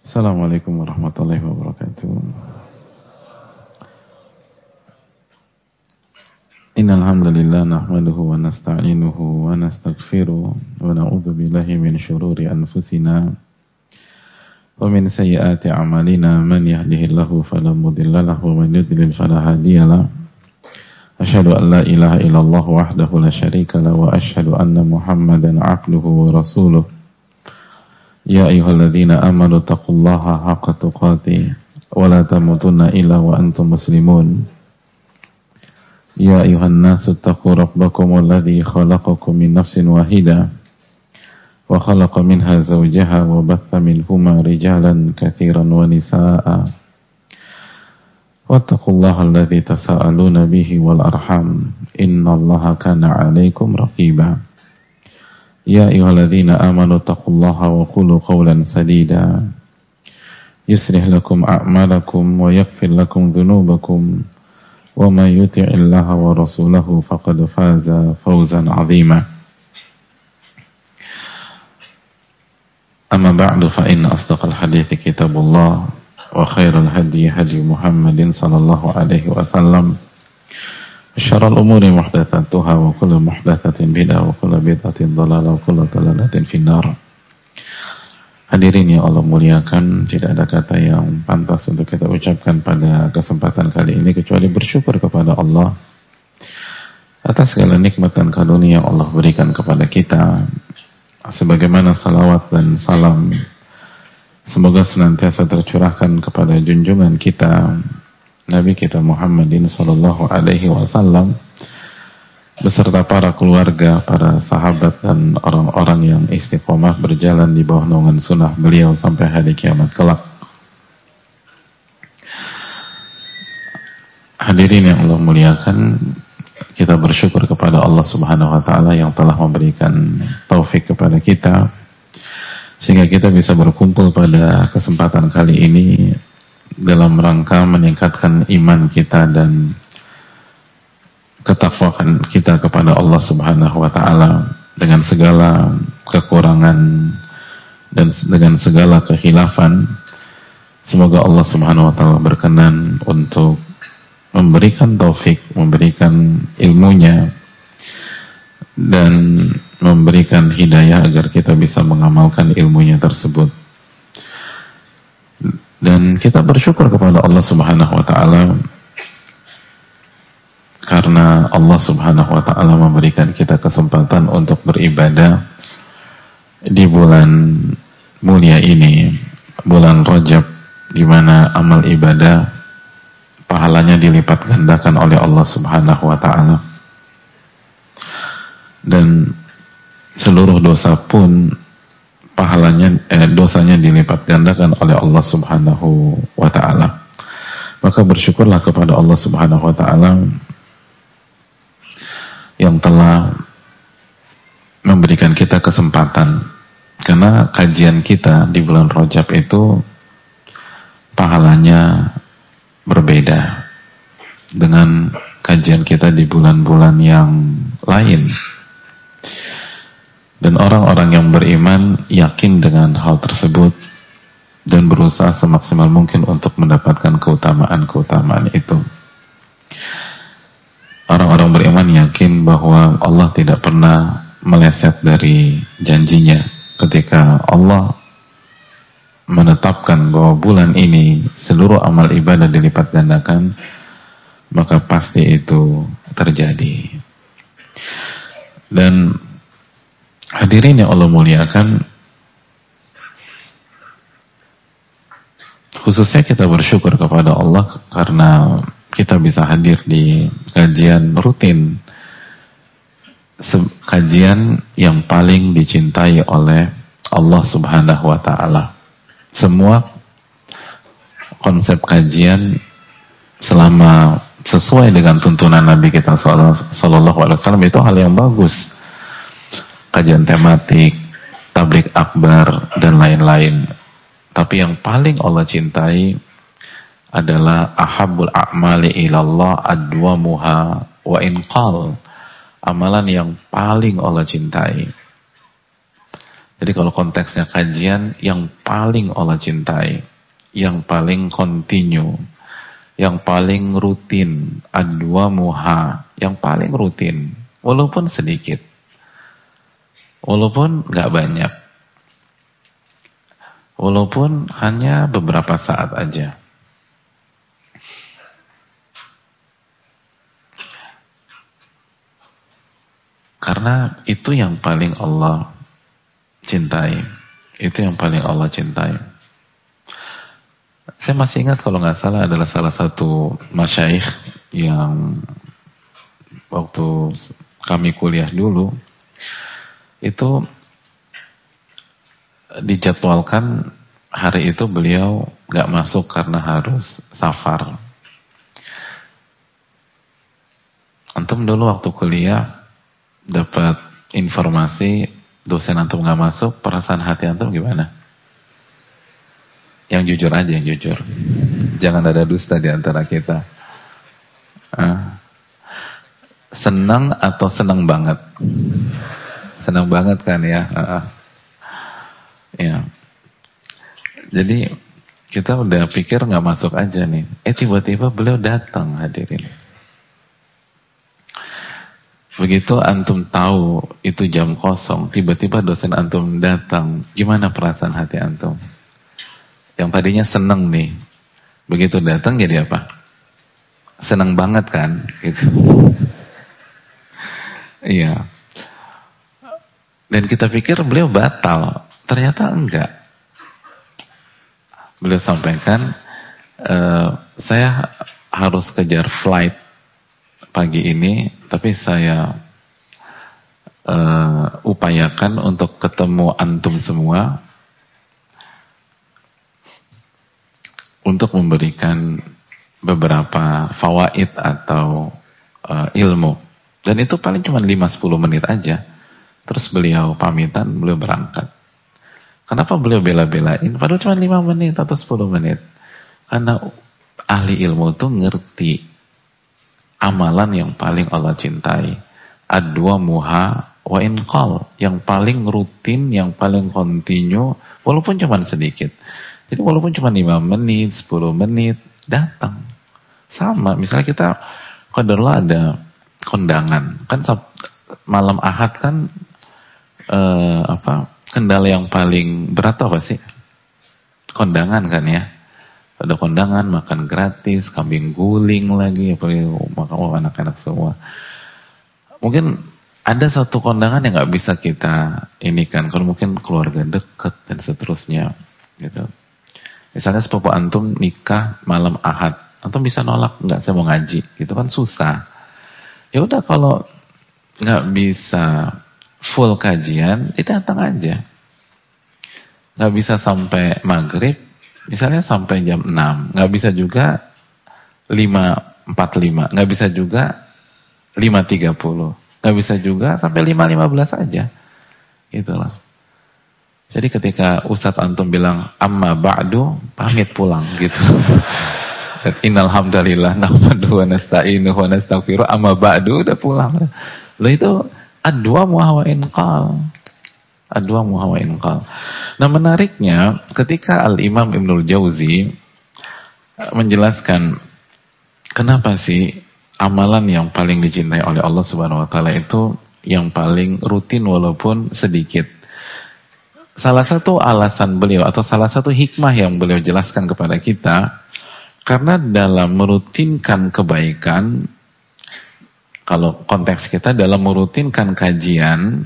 Assalamualaikum warahmatullahi wabarakatuh. Innal hamdalillah nahmaduhu wa nasta'inuhu wa nastaghfiruh wa na'udzu billahi min shururi anfusina wa min sayyiati a'malina man yahdihillahu fala mudilla lahu wa man yudlil fala hadiyalah. Asyhadu an la ilaha illallah wahdahu la syarika lahu wa asyhadu anna Muhammadan 'abduhu wa rasuluh. Ya ayyuhalladzina amanu taqullaha haqqa tuqatih wa la tamutunna illa wa antum muslimun. Ya ayuhan nasu taqu rabbakum alladhi khalaqakum min nafsin wahidah wa khalaqa minha zawjaha wa batha minhuma rijalan katsiran wa nisaa'a wattaqullaha alladhi tasaaluna bihi wal arham innallaha kana 'alaikum raqiba. Ya ayyuhalladzina amanu taqullaha wa qulu qawlan sadida yuslih lakum a'malakum wa yaghfir lakum dhunubakum wa may yuti'illaha wa rasulahu faqad faza fawzan 'azima. Amma ba'du fa inna asdaqal hadithi kitabullah wa khairal hadi hadi Muhammadin sallallahu alaihi wasallam wa syarrul umuri muhdatsatuha wa kullu muhdatsatin bid'ah wa kullu bid'atin dhalalah wa kullu dhalalatin finnar. Hadirin yang Allah muliakan, tidak ada kata yang pantas untuk kita ucapkan pada kesempatan kali ini kecuali bersyukur kepada Allah atas segala nikmat dan karunia yang Allah berikan kepada kita. Sebagaimana salawat dan salam semoga senantiasa tercurahkan kepada junjungan kita Nabi kita Muhammadin sallallahu alaihi wasallam beserta para keluarga, para sahabat dan orang-orang yang istiqomah berjalan di bawah naungan sunnah beliau sampai hari kiamat kelak. Hadirin yang Allah muliakan, kita bersyukur kepada Allah Subhanahu wa taala yang telah memberikan taufik kepada kita sehingga kita bisa berkumpul pada kesempatan kali ini dalam rangka meningkatkan iman kita dan ketakwaan kita kepada Allah Subhanahu wa taala dengan segala kekurangan dan dengan segala kekhilafan. Semoga Allah Subhanahu wa taala berkenan untuk memberikan taufik, memberikan ilmunya dan memberikan hidayah agar kita bisa mengamalkan ilmunya tersebut. Dan kita bersyukur kepada Allah Subhanahu wa taala karena Allah Subhanahu wa ta'ala memberikan kita kesempatan untuk beribadah di bulan mulia ini, bulan Rajab, di mana amal ibadah pahalanya dilipat gandakan oleh Allah Subhanahu wa ta'ala, dan seluruh dosa pun dosanya dilipat gandakan oleh Allah Subhanahu wa ta'ala. Maka bersyukurlah kepada Allah Subhanahu wa ta'ala yang telah memberikan kita kesempatan, karena kajian kita di bulan Rajab itu pahalanya berbeda dengan kajian kita di bulan-bulan yang lain. Dan orang-orang yang beriman yakin dengan hal tersebut dan berusaha semaksimal mungkin untuk mendapatkan keutamaan-keutamaan itu. Orang-orang beriman yakin bahwa Allah tidak pernah meleset dari janjinya. Ketika Allah menetapkan bahwa bulan ini seluruh amal ibadah dilipat gandakan, maka pasti itu terjadi. Dan hadirin yang Allah muliakan, khususnya kita bersyukur kepada Allah karena kita bisa hadir di kajian rutin, kajian yang paling dicintai oleh Allah Subhanahu wa ta'ala. Semua konsep kajian selama sesuai dengan tuntunan Nabi kita sallallahu alaihi wasallam itu hal yang bagus. Kajian tematik, tabligh akbar dan lain-lain. Tapi yang paling Allah cintai adalah ahabbul a'mali ilallah adwamuha wa inqal. Amalan yang paling Allah cintai Jadi kalau konteksnya kajian, yang paling Allah cintai, yang paling continue, yang paling rutin, adwa muha, yang paling rutin, walaupun sedikit, walaupun gak banyak, walaupun hanya beberapa saat aja. Karena itu yang paling Allah cintai. Itu yang paling Allah cintai. Saya masih ingat kalau nggak salah adalah salah satu masyayikh yang waktu kami kuliah dulu itu dijadwalkan hari itu beliau nggak masuk karena harus safar. Antum dulu waktu kuliah dapat informasi dosen antum nggak masuk, perasaan hati antum gimana? Yang jujur aja, yang jujur. Jangan ada dusta di antara kita. Senang atau senang banget? Senang banget kan ya? Ya. Jadi kita udah pikir nggak masuk aja nih. Tiba-tiba beliau datang, hadirin. Begitu antum tahu itu jam kosong, tiba-tiba dosen antum datang, gimana perasaan hati antum? Yang tadinya seneng nih, begitu datang jadi apa? Seneng banget kan? Gitu. Iya. Dan kita pikir beliau batal, ternyata enggak. Beliau sampaikan, saya harus kejar flight pagi ini, tapi saya upayakan untuk ketemu antum semua untuk memberikan beberapa fawaid atau ilmu. Dan itu paling cuma 5-10 menit aja. Terus beliau pamitan, beliau berangkat. Kenapa beliau bela-belain? Padahal cuma 5 menit atau 10 menit. Karena ahli ilmu itu ngerti amalan yang paling Allah cintai. Adwa muha wa inqal. Yang paling rutin, yang paling continue, walaupun cuma sedikit. Jadi walaupun cuma 5 menit, 10 menit, datang. Sama, misalnya kita qadarullah ada kondangan. Kan malam Ahad kan kendala yang paling berat apa sih? Kondangan kan ya. Ada kondangan, makan gratis, kambing guling lagi, makan anak-anak semua. Mungkin ada satu kondangan yang nggak bisa kita ini kan, kalau mungkin keluarga dekat dan seterusnya, gitu. Misalnya sepupu antum nikah malam Ahad, antum bisa nolak nggak, saya mau ngaji, gitu kan susah. Ya udah kalau nggak bisa full kajian, datang aja. Nggak bisa sampai maghrib, misalnya sampai jam 6, nggak bisa juga 5.45, nggak bisa juga 5.30, nggak bisa juga sampai 5.15 aja, itulah. Jadi ketika Ustadz antum bilang amma ba'du, pamit pulang gitu. Innal hamdalillah nahmaduhu wa nasta'inuhu wa nastaghfiruh, amma ba'du udah pulang. Loh itu adwa muha wa inqal. Adwa muha wa inqal. Nah menariknya ketika Al-Imam Ibnul Jauzi menjelaskan kenapa sih amalan yang paling dicintai oleh Allah Subhanahu wa taala itu yang paling rutin walaupun sedikit. Salah satu alasan beliau atau salah satu hikmah yang beliau jelaskan kepada kita, karena dalam merutinkan kebaikan, kalau konteks kita dalam merutinkan kajian,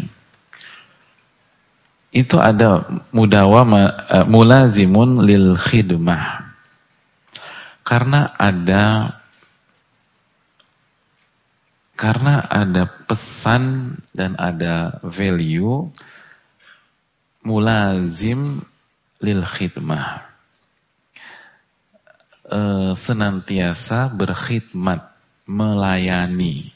itu ada mulazimun lil khidmah. Karena ada pesan dan ada value mulazim lil khidmah. Senantiasa berkhidmat, melayani.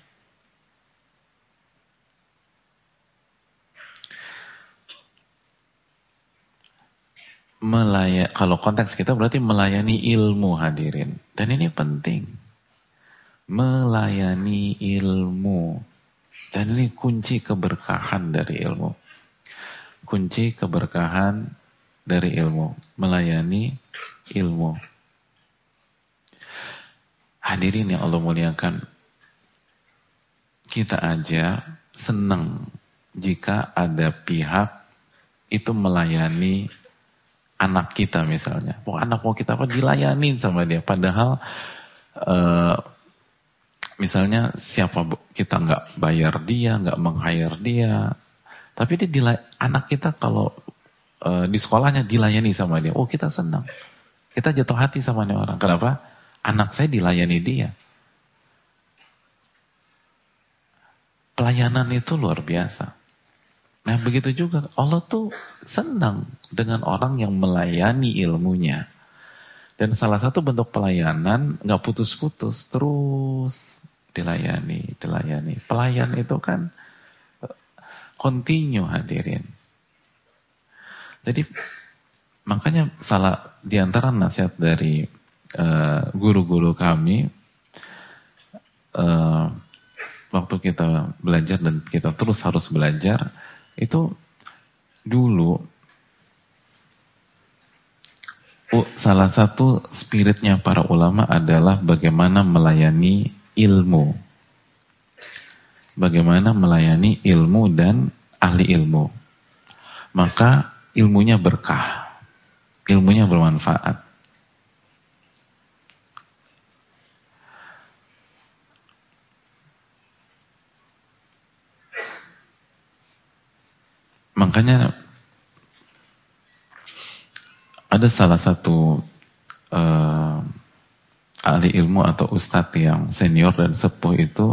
Kalau konteks kita berarti melayani ilmu, hadirin. Dan ini penting. Melayani ilmu. Dan ini kunci keberkahan dari ilmu. kunci keberkahan dari ilmu, melayani ilmu. Hadirin yang Allah muliakan, kita aja senang jika ada pihak itu melayani anak kita misalnya. Anak mau kita apa dilayanin sama dia, padahal misalnya kita nggak bayar dia, nggak meng-hire dia, tapi anak kita kalau di sekolahnya dilayani sama dia, kita senang, kita jatuh hati sama nih orang. Kenapa? Anak saya dilayani dia. Pelayanan itu luar biasa. Nah begitu juga Allah tuh senang dengan orang yang melayani ilmunya. Dan salah satu bentuk pelayanan nggak putus-putus, terus dilayani. Pelayan itu kan continue, hadirin. Jadi makanya salah diantara nasihat dari guru-guru kami waktu kita belajar dan kita terus harus belajar, itu dulu salah satu spiritnya para ulama adalah bagaimana melayani ilmu. Bagaimana melayani ilmu dan ahli ilmu. Maka ilmunya berkah. Ilmunya bermanfaat. Makanya ada salah satu ahli ilmu atau ustadz yang senior dan sepuh itu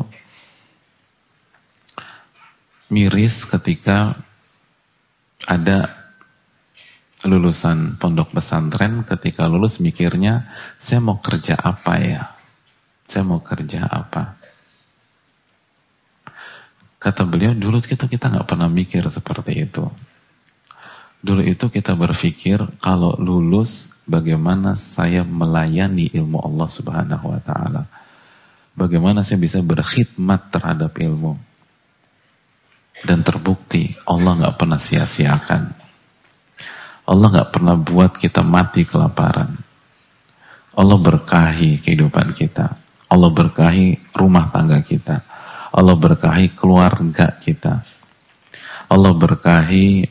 miris ketika ada lulusan pondok pesantren, ketika lulus mikirnya, saya mau kerja apa ya? Saya mau kerja apa? Kata beliau, dulu kita nggak pernah mikir seperti itu. Dulu itu kita berpikir, kalau lulus, bagaimana saya melayani ilmu Allah Subhanahu wa Ta'ala? Bagaimana saya bisa berkhidmat terhadap ilmu? Dan terbukti, Allah nggak pernah sia-siakan. Allah nggak pernah buat kita mati kelaparan. Allah berkahi kehidupan kita. Allah berkahi rumah tangga kita. Allah berkahi keluarga kita. Allah berkahi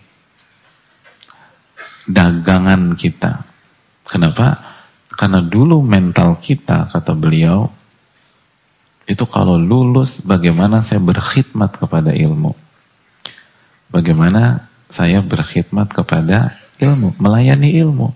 dagangan kita. Kenapa? Karena dulu mental kita, kata beliau, itu kalau lulus bagaimana saya berkhidmat kepada ilmu. Bagaimana saya berkhidmat kepada ilmu, melayani ilmu.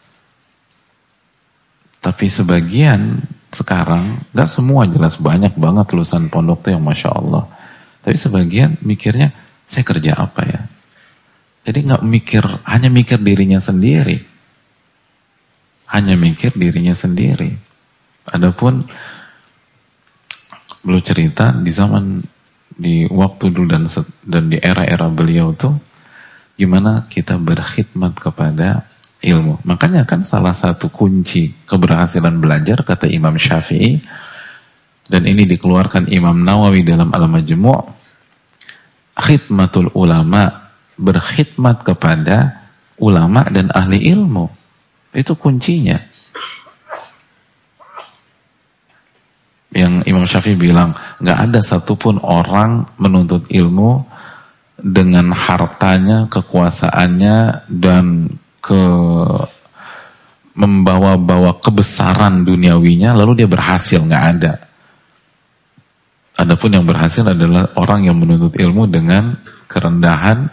Tapi sebagian sekarang, gak semua jelas, banyak banget lulusan pondok tuh yang Masya Allah. Tapi sebagian mikirnya, saya kerja apa ya? Jadi gak mikir, hanya mikir dirinya sendiri. Hanya mikir dirinya sendiri. Adapun, beliau cerita di waktu dulu dan di era-era beliau tuh, gimana kita berkhidmat kepada ilmu. Makanya kan salah satu kunci keberhasilan belajar, kata Imam Syafi'i, dan ini dikeluarkan Imam Nawawi dalam Al-Majmu', khidmatul ulama, berkhidmat kepada ulama dan ahli ilmu. Itu kuncinya. Yang Imam Syafi'i bilang, gak ada satupun orang menuntut ilmu dengan hartanya, kekuasaannya, dan membawa-bawa kebesaran duniawinya, lalu dia berhasil, nggak ada. Adapun yang berhasil adalah orang yang menuntut ilmu dengan kerendahan,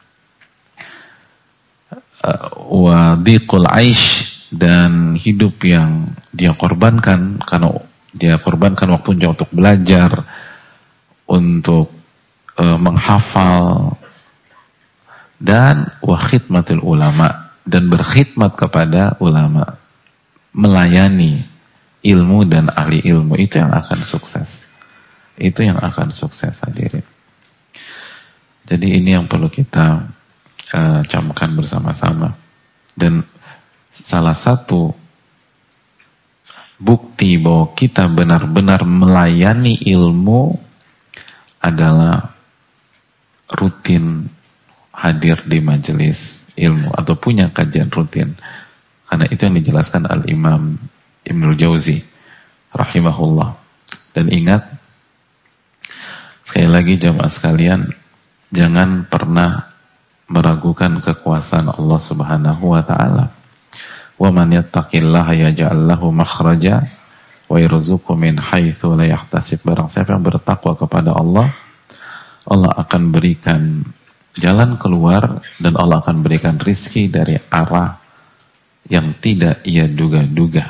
wadiqul aish, dan hidup yang dia korbankan, karena dia korbankan waktunya untuk belajar, untuk menghafal, dan wa khidmatul ulama, dan berkhidmat kepada ulama, melayani ilmu dan ahli ilmu. Itu yang akan sukses. Itu yang akan sukses, hadirin. Jadi ini yang perlu kita camkan bersama-sama. Dan salah satu bukti bahwa kita benar-benar melayani ilmu adalah rutin hadir di majelis ilmu atau punya kajian rutin. Karena itu yang dijelaskan Al-Imam Ibnul Jauzi rahimahullah. Dan ingat, sekali lagi jamaah sekalian, jangan pernah meragukan kekuasaan Allah Subhanahu wa taala. Wa man yattaqillaha yaj'al lahu makhraja wa yarzuqhu min haitsu la yahtasib. Barang siapa yang bertakwa kepada Allah, Allah akan berikan jalan keluar dan Allah akan berikan rizki dari arah yang tidak ia duga-duga.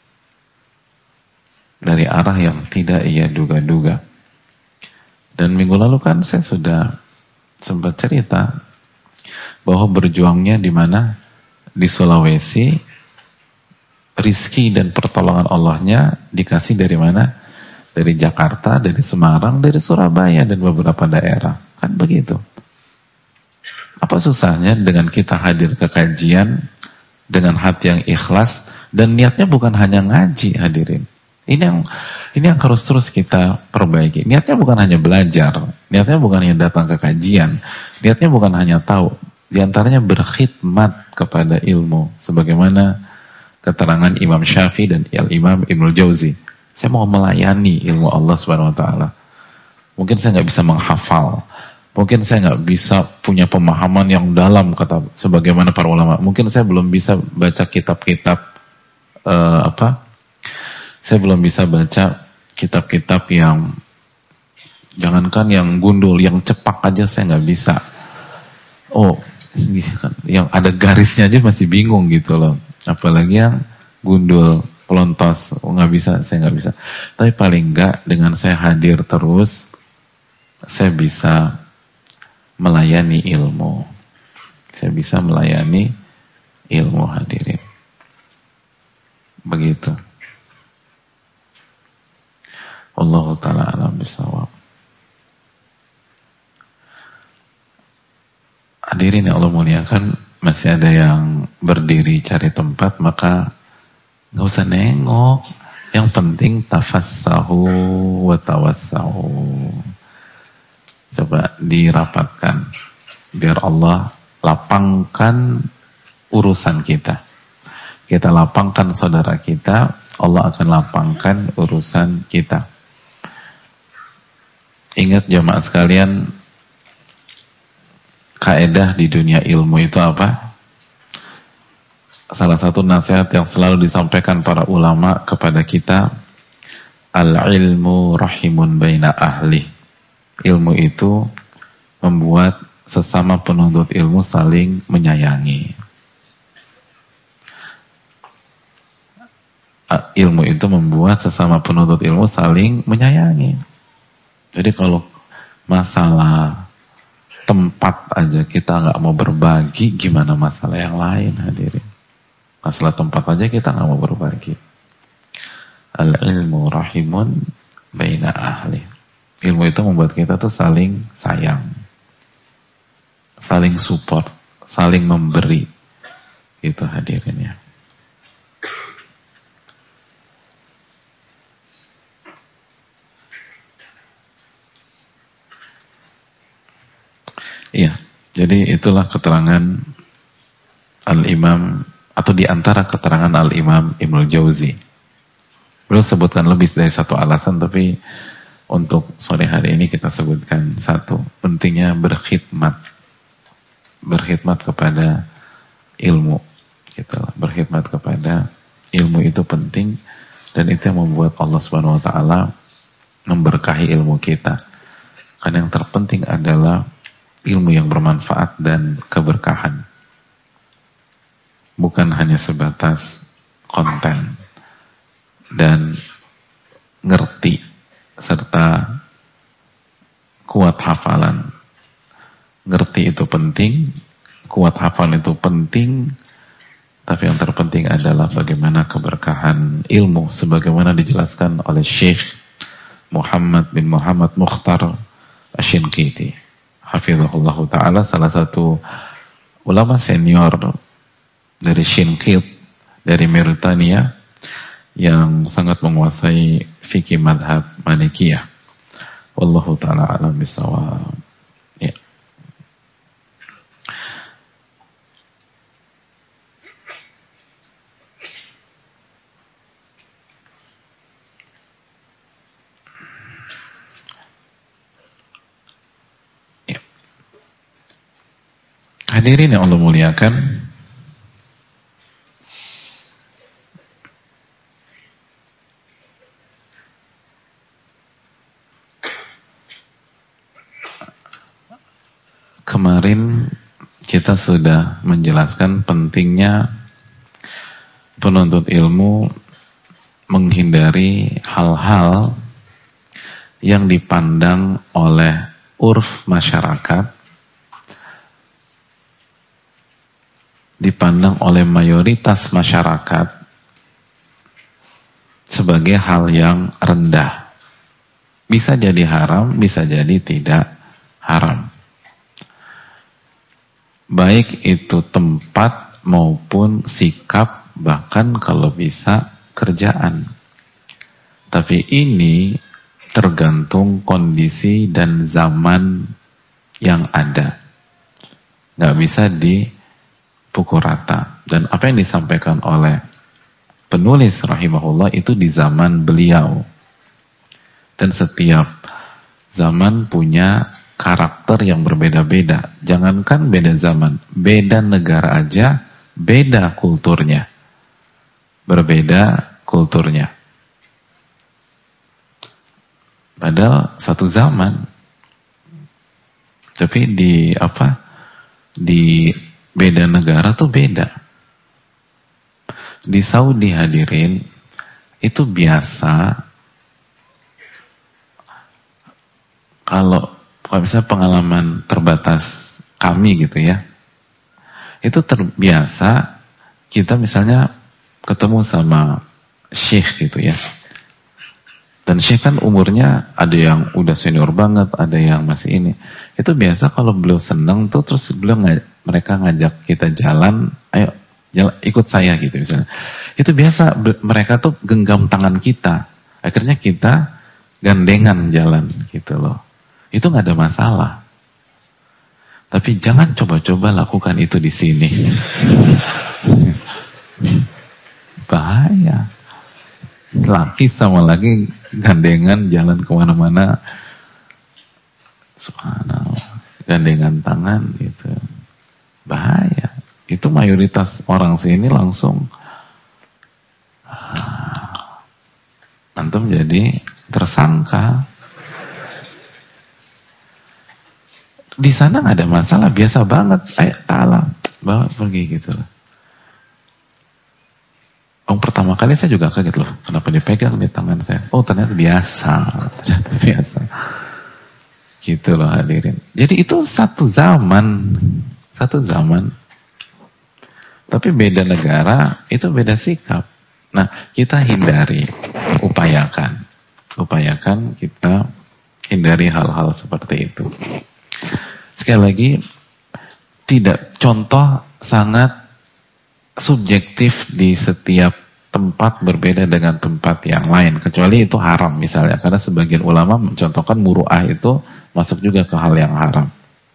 Dari arah yang tidak ia duga-duga. Dan minggu lalu kan saya sudah sempat cerita bahwa berjuangnya di mana? Di Sulawesi, rizki dan pertolongan Allahnya dikasih dari mana? Dari Jakarta, dari Semarang, dari Surabaya dan beberapa daerah. Kan begitu. Apa susahnya dengan kita hadir ke kajian dengan hati yang ikhlas dan niatnya bukan hanya ngaji, hadirin. Ini yang harus terus kita perbaiki. Niatnya bukan hanya belajar, niatnya bukan hanya datang ke kajian, niatnya bukan hanya tahu. Di antaranya berkhidmat kepada ilmu, sebagaimana keterangan Imam Syafi'i dan Imam Ibnul Jauzi. Saya mau melayani ilmu Allah Subhanahu wa taala. Mungkin saya nggak bisa menghafal, mungkin saya nggak bisa punya pemahaman yang dalam kata sebagaimana para ulama. Mungkin saya belum bisa baca kitab-kitab saya belum bisa baca kitab-kitab yang jangankan yang gundul, yang cepak aja saya nggak bisa. Yang ada garisnya aja masih bingung gitu loh. Apalagi yang gundul, pelontos, nggak bisa, saya nggak bisa. Tapi paling nggak dengan saya hadir terus, saya bisa melayani ilmu. Saya bisa melayani ilmu, hadirin. Begitu. Wallahu ta'ala alam bisawab. Hadirin yang Allah muliakan, masih ada yang berdiri cari tempat, maka nggak usah nengok. Yang penting tafassahu wa tawassahu. Coba dirapatkan biar Allah lapangkan urusan kita. Kita lapangkan saudara kita, Allah akan lapangkan urusan kita. Ingat jamaah sekalian, kaedah di dunia ilmu itu apa? Salah satu nasihat yang selalu disampaikan para ulama kepada kita, al-ilmu rahimun baina ahli. Ilmu itu membuat sesama penuntut ilmu saling menyayangi. Ilmu itu membuat sesama penuntut ilmu saling menyayangi. Jadi kalau masalah tempat aja kita nggak mau berbagi, gimana masalah yang lain, hadirin? Masalah tempat aja kita nggak mau berbagi. Al-ilmu rahimun baina ahli. Ilmu itu membuat kita tuh saling sayang, saling support, saling memberi. Itu hadirin ya. Iya, jadi itulah keterangan Al-Imam, atau diantara keterangan Al-Imam Ibnul Jauzi. Beliau sebutkan lebih dari satu alasan, tapi untuk sore hari ini kita sebutkan satu. Pentingnya berkhidmat. Berkhidmat kepada ilmu. Gitu. Berkhidmat kepada ilmu itu penting, dan itu yang membuat Allah Subhanahu wa taala memberkahi ilmu kita. Karena yang terpenting adalah ilmu yang bermanfaat dan keberkahan. Bukan hanya sebatas konten dan ngerti serta kuat hafalan. Ngerti itu penting, kuat hafalan itu penting, tapi yang terpenting adalah bagaimana keberkahan ilmu, sebagaimana dijelaskan oleh Syekh Muhammad bin Muhammad Mukhtar Asy-Shinqiti hafizahullah ta'ala, salah satu ulama senior dari Shinqit, dari Mauritania, yang sangat menguasai fikih madhab Malikiyah. Wallahu ta'ala alam bisawab. Ya. Hadirin yang Allah muliakan, kemarin kita sudah menjelaskan pentingnya penuntut ilmu menghindari hal-hal yang dipandang oleh urf masyarakat, dipandang oleh mayoritas masyarakat sebagai hal yang rendah. Bisa jadi haram, bisa jadi tidak haram. Baik itu tempat maupun sikap, bahkan kalau bisa kerjaan. Tapi ini tergantung kondisi dan zaman yang ada. Nggak bisa dipukul rata. Dan apa yang disampaikan oleh penulis rahimahullah itu di zaman beliau. Dan setiap zaman punya karakter yang berbeda-beda. Jangankan beda zaman, beda negara aja, beda kulturnya. Berbeda kulturnya. Padahal satu zaman. Tapi di beda negara tuh beda. Di Saudi hadirin, itu biasa kalau misalnya pengalaman terbatas kami gitu ya, itu terbiasa kita misalnya ketemu sama syekh gitu ya, dan syekh kan umurnya ada yang udah senior banget, ada yang masih ini. Itu biasa kalau beliau seneng tuh terus mereka ngajak kita jalan, ayo jalan, ikut saya gitu misalnya. Itu biasa mereka tuh genggam tangan kita, akhirnya kita gandengan jalan gitu loh. Itu nggak ada masalah. Tapi jangan coba-coba lakukan itu di sini. Bahaya. Laki sama laki gandengan jalan kemana-mana. Subhanallah. Gandengan tangan gitu. Bahaya. Itu mayoritas orang sini langsung antum jadi tersangka. Di sana nggak ada masalah, biasa banget. Ayo ta'ala, bawa pergi gitu loh. Pertama kali saya juga kaget loh, kenapa dipegang di tangan saya? Oh ternyata biasa, gitu loh hadirin. Jadi itu satu zaman. Tapi beda negara, itu beda sikap. Nah kita hindari, upayakan kita hindari hal-hal seperti itu. Sekali lagi, contoh sangat subjektif di setiap tempat berbeda dengan tempat yang lain, kecuali itu haram misalnya, karena sebagian ulama mencontohkan muru'ah itu masuk juga ke hal yang haram.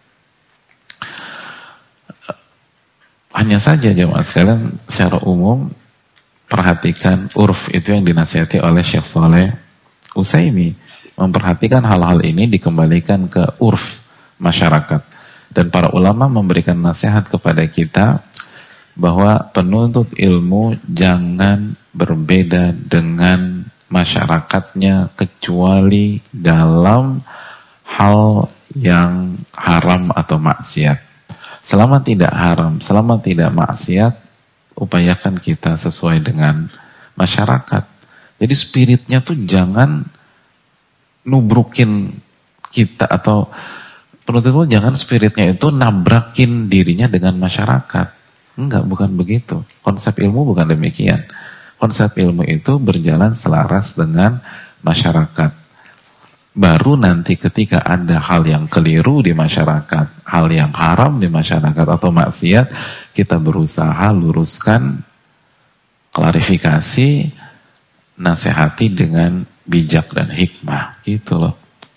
Hanya saja jemaah sekalian, secara umum perhatikan urf itu yang dinasihati oleh Syekh Shalih Utsaimin, memperhatikan hal-hal ini dikembalikan ke urf masyarakat, dan para ulama memberikan nasihat kepada kita bahwa penuntut ilmu jangan berbeda dengan masyarakatnya kecuali dalam hal yang haram atau maksiat. Selama tidak haram, selama tidak maksiat, upayakan kita sesuai dengan masyarakat. Jadi spiritnya tuh jangan nubrukin kita, atau penuntut ilmu jangan spiritnya itu nabrakin dirinya dengan masyarakat. Enggak, bukan begitu. Konsep ilmu bukan demikian. Konsep ilmu itu berjalan selaras dengan masyarakat. Baru nanti ketika ada hal yang keliru di masyarakat, hal yang haram di masyarakat atau maksiat, kita berusaha luruskan, klarifikasi, nasihati dengan bijak dan hikmah. Gitu loh.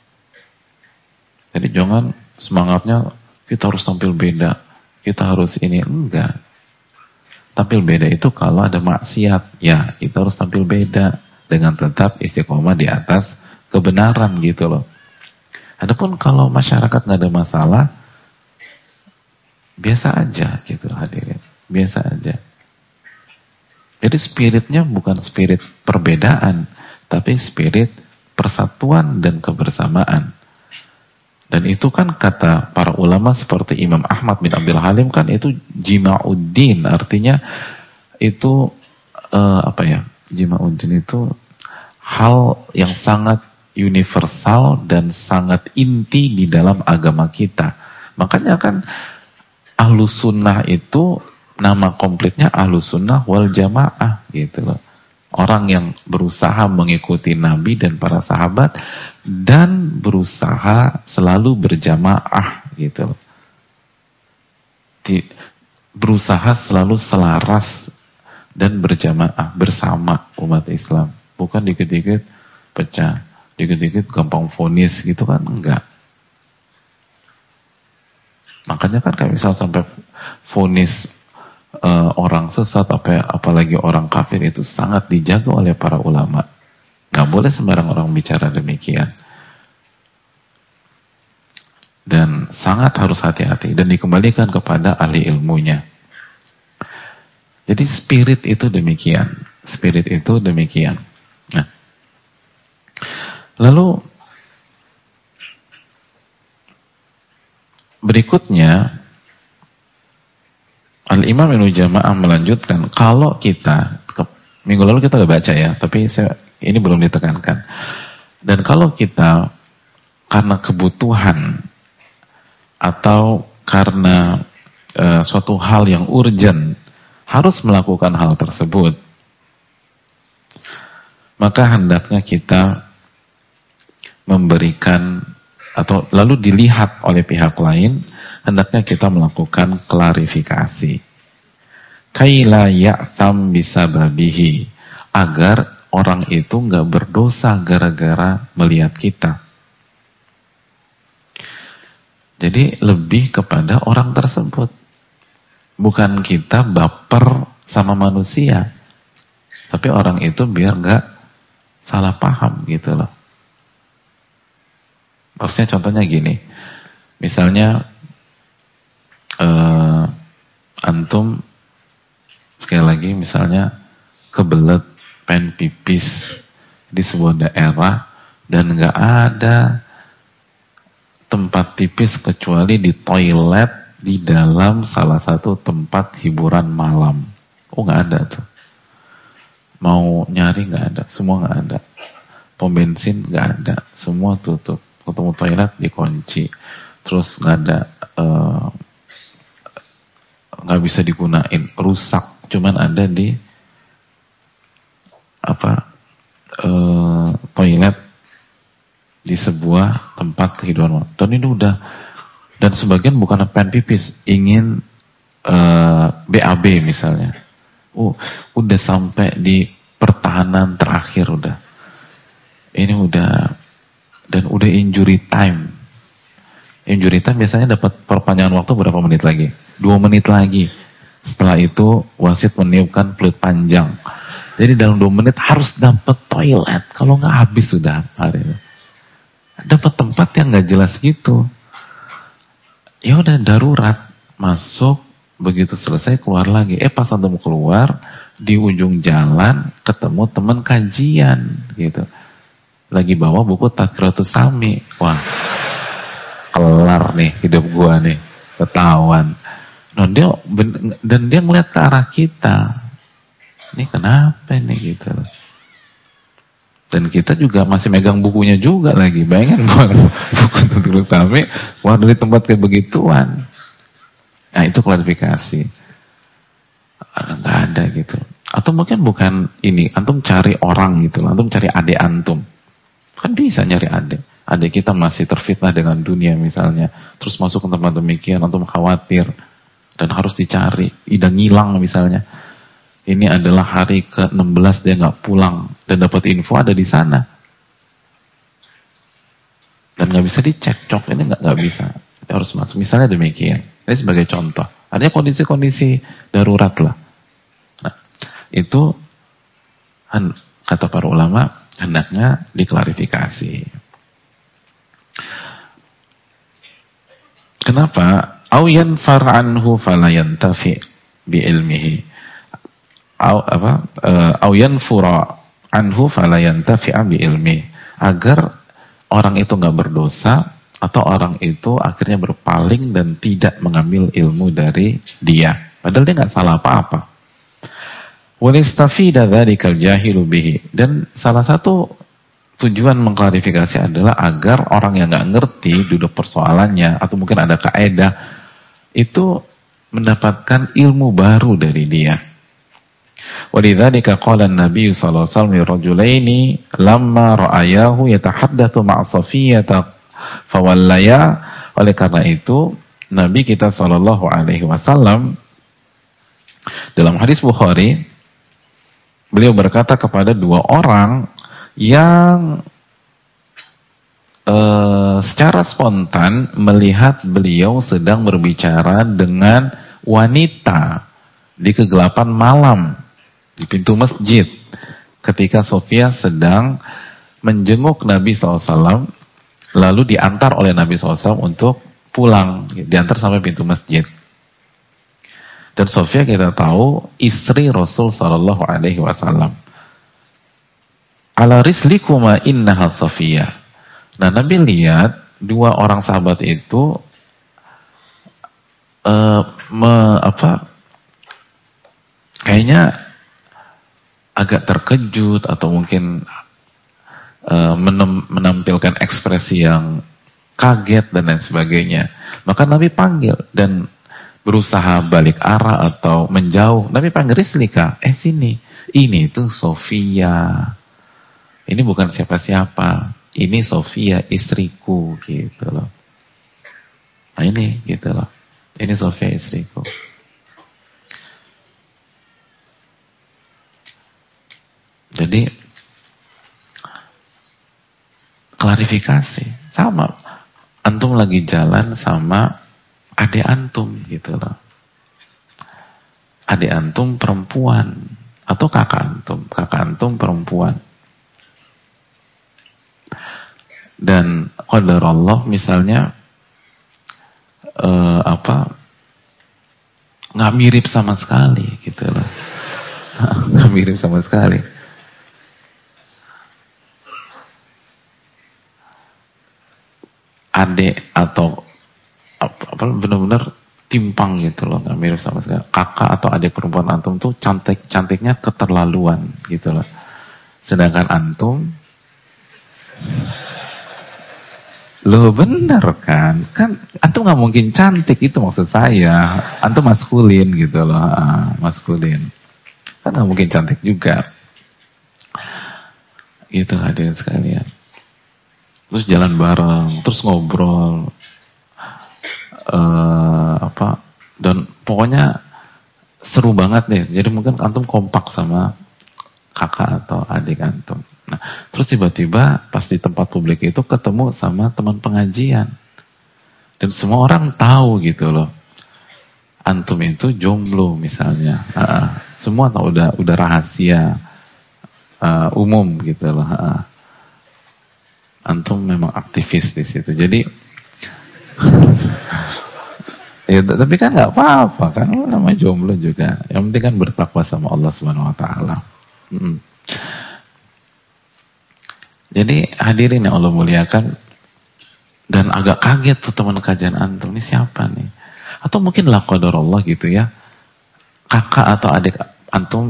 Jadi jangan semangatnya kita harus tampil beda, kita harus ini. Enggak. Tampil beda itu kalau ada maksiat, ya kita harus tampil beda dengan tetap istiqomah di atas kebenaran gitu loh. Adapun kalau masyarakat nggak ada masalah, biasa aja gitu hadirin, biasa aja. Jadi spiritnya bukan spirit perbedaan, tapi spirit persatuan dan kebersamaan. Dan itu kan kata para ulama seperti Imam Ahmad bin Abdul Halim kan itu jima'uddin, artinya itu jima'uddin itu hal yang sangat universal dan sangat inti di dalam agama kita. Makanya kan Ahlus Sunnah itu nama komplitnya Ahlus Sunnah wal Jamaah gitu loh. Orang yang berusaha mengikuti Nabi dan para sahabat dan berusaha selalu berjamaah gitu loh. Berusaha selalu selaras dan berjamaah bersama umat Islam. Bukan dikit-dikit pecah, dikit-dikit gampang vonis gitu kan, enggak. Makanya kan kayak misal sampai vonis orang sesat, apalagi orang kafir itu sangat dijaga oleh para ulama. Nggak boleh sembarang orang bicara demikian. Dan sangat harus hati-hati dan dikembalikan kepada ahli ilmunya. Jadi spirit itu demikian. Spirit itu demikian. Nah, lalu berikutnya Al-Imam Ibnu Jama'ah melanjutkan, kalau kita minggu lalu kita udah baca ya, tapi ini belum ditekankan. Dan kalau kita karena kebutuhan atau karena suatu hal yang urgent harus melakukan hal tersebut, maka hendaknya kita memberikan atau lalu dilihat oleh pihak lain, hendaknya kita melakukan klarifikasi. Kaila ya'tham bisababihi, agar orang itu nggak berdosa gara-gara melihat kita. Jadi lebih kepada orang tersebut, bukan kita baper sama manusia, tapi orang itu biar nggak salah paham gitu loh. Maksudnya contohnya gini, misalnya antum sekali lagi misalnya kebelet pengen pipis di sebuah daerah dan nggak ada tempat pipis kecuali di toilet di dalam salah satu tempat hiburan malam. Oh, nggak ada tuh. Mau nyari nggak ada, semua nggak ada. Pom bensin nggak ada, semua tutup. Ketemu toilet dikunci, terus nggak ada, nggak bisa digunain, rusak. Cuman ada di toilet di sebuah tempat hiburan. Dan ini udah, dan sebagian bukan pengen pipis, ingin BAB misalnya. Udah sampai di pertahanan terakhir udah. Ini udah, dan udah injury time. Injury time biasanya dapat perpanjangan waktu berapa menit lagi? 2 menit lagi. Setelah itu wasit meniupkan peluit panjang. Jadi dalam 2 menit harus dapat toilet. Kalau nggak habis sudah hari itu. Dapat tempat yang nggak jelas gitu. Ya udah darurat, masuk, begitu selesai keluar lagi. Pas antum keluar, di ujung jalan ketemu teman kajian gitu. Lagi bawa buku Tazkiratus Sami. Wah, kelar nih hidup gua nih, ketahuan. Dan dia ngeliat ke arah kita. Ini kenapa nih gitu. Dan kita juga masih megang bukunya juga lagi. Bayangin buku Tazkiratus Sami, wah dari tempat kayak begituan. Nah itu klarifikasi. Nggak ada gitu. Atau mungkin bukan ini, antum cari orang gitu, antum cari adik antum. Kan bisa nyari adik. Adik kita masih terfitnah dengan dunia misalnya. Terus masuk ke tempat demikian, antum khawatir. Dan harus dicari. Ida ngilang misalnya. Ini adalah hari ke-16 dia nggak pulang. Dan dapat info ada di sana. Dan nggak bisa dicek. Ini nggak bisa. Dia harus masuk. Misalnya demikian. Ini sebagai contoh. Ada kondisi-kondisi darurat lah. Nah, itu kata para ulama, hendaknya diklarifikasi. Kenapa? au yanfar anhu fala yantafi bi ilmihi, au yanfura anhu fala yantafi bi ilmihi, agar orang itu nggak berdosa atau orang itu akhirnya berpaling dan tidak mengambil ilmu dari dia, padahal dia nggak salah apa-apa. Walistafida dzalika al-jahilu bihi, dan salah satu tujuan mengklarifikasi adalah agar orang yang nggak ngerti duduk persoalannya atau mungkin ada kaidah itu mendapatkan ilmu baru dari dia. Walidzalika qala an-nabiy sallallahu alaihi wasallam lirajulaini lamma ra'ayahu yatahaddatsu ma'a Safiyyah fawallaya. Oleh karena itu Nabi kita sallallahu alaihi wasallam dalam hadis Bukhari, beliau berkata kepada dua orang yang secara spontan melihat beliau sedang berbicara dengan wanita di kegelapan malam di pintu masjid ketika Sofia sedang menjenguk Nabi SAW, lalu diantar oleh Nabi SAW untuk pulang, diantar sampai pintu masjid. Dan Sofia kita tahu istri Rasul Sallallahu Alaihi Wasallam. Ala rislikuma innaha Sofia. Nah, Nabi lihat dua orang sahabat itu kayaknya agak terkejut atau mungkin menampilkan ekspresi yang kaget dan lain sebagainya. Maka Nabi panggil dan berusaha balik arah atau menjauh. Nabi panggil, rislika, sini. Ini tuh Sofia. Ini bukan siapa-siapa. Ini Sofia, istriku, gitu loh. Nah ini, gitu loh. Ini Sofia, istriku. Jadi, klarifikasi. Sama. Antum lagi jalan sama adik antum, gitu loh. Adik antum perempuan atau kakak antum perempuan. Dan qadarullah misalnya nggak mirip sama sekali, gitu loh. Nggak mirip sama sekali. Adik atau benar-benar timpang gitu loh, nggak mirip sama sekali. Kakak atau adik perempuan antum tuh cantiknya keterlaluan gitu loh. Sedangkan antum, loh bener kan antum nggak mungkin cantik, itu maksud saya. Antum maskulin gitu loh, maskulin kan nggak mungkin cantik juga gitu hadirin sekalian. Terus jalan bareng, terus ngobrol, dan pokoknya seru banget deh. Jadi mungkin antum kompak sama kakak atau adik antum. Nah, terus tiba-tiba pas di tempat publik itu ketemu sama teman pengajian, dan semua orang tahu gitu loh, antum itu jomblo misalnya. Semua tahu, udah rahasia umum gitu loh. Antum memang aktivis di situ. Jadi ya, tapi kan nggak apa-apa kan, namanya jomblo juga. Yang penting kan bertakwa sama Allah Subhanahu Wa Taala. Jadi hadirin yang Allah muliakan, dan agak kaget tuh teman kajian antum, ini siapa nih? Atau mungkin la qadarullah gitu ya, kakak atau adik antum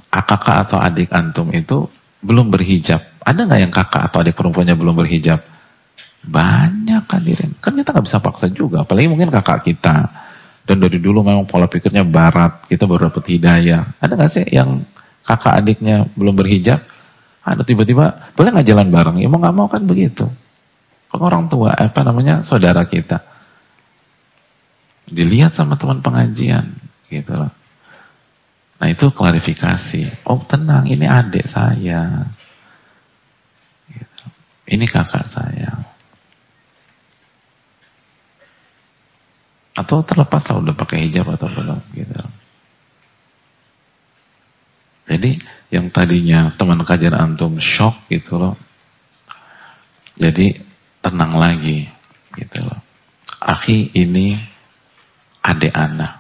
itu belum berhijab. Ada nggak yang kakak atau adik perempuannya belum berhijab? Banyak hadirin. Kan kita nggak bisa paksa juga, apalagi mungkin kakak kita. Dan dari dulu memang pola pikirnya barat, kita baru dapat hidayah. Ada nggak sih yang kakak adiknya belum berhijab? Ada, tiba-tiba boleh nggak jalan bareng? Ya mau nggak mau kan begitu. Kan orang tua, saudara kita. Dilihat sama teman pengajian, gitu loh. Nah itu klarifikasi. Oh tenang, ini adik saya. Gitu. Ini kakak saya. Atau terlepas lah udah pakai hijab atau belum, gitu. Jadi yang tadinya teman kajian antum shock gitu loh, jadi tenang lagi gitu loh. Akhi, ini adik ana.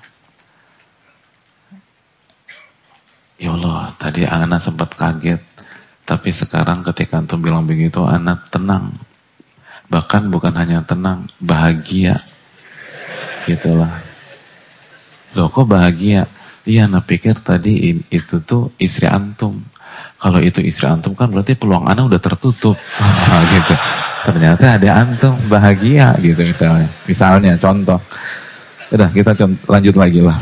Ya Allah, tadi ana sempat kaget, tapi sekarang ketika antum bilang begitu, ana tenang. Bahkan bukan hanya tenang, bahagia. Gitulah. Loh kok bahagia? Iya, ana pikir tadi itu tuh istri antum. Kalau itu istri antum kan berarti peluang ana udah tertutup. Gitu. Ternyata ada antum, bahagia gitu misalnya. Misalnya contoh. Udah kita lanjut lagi lah.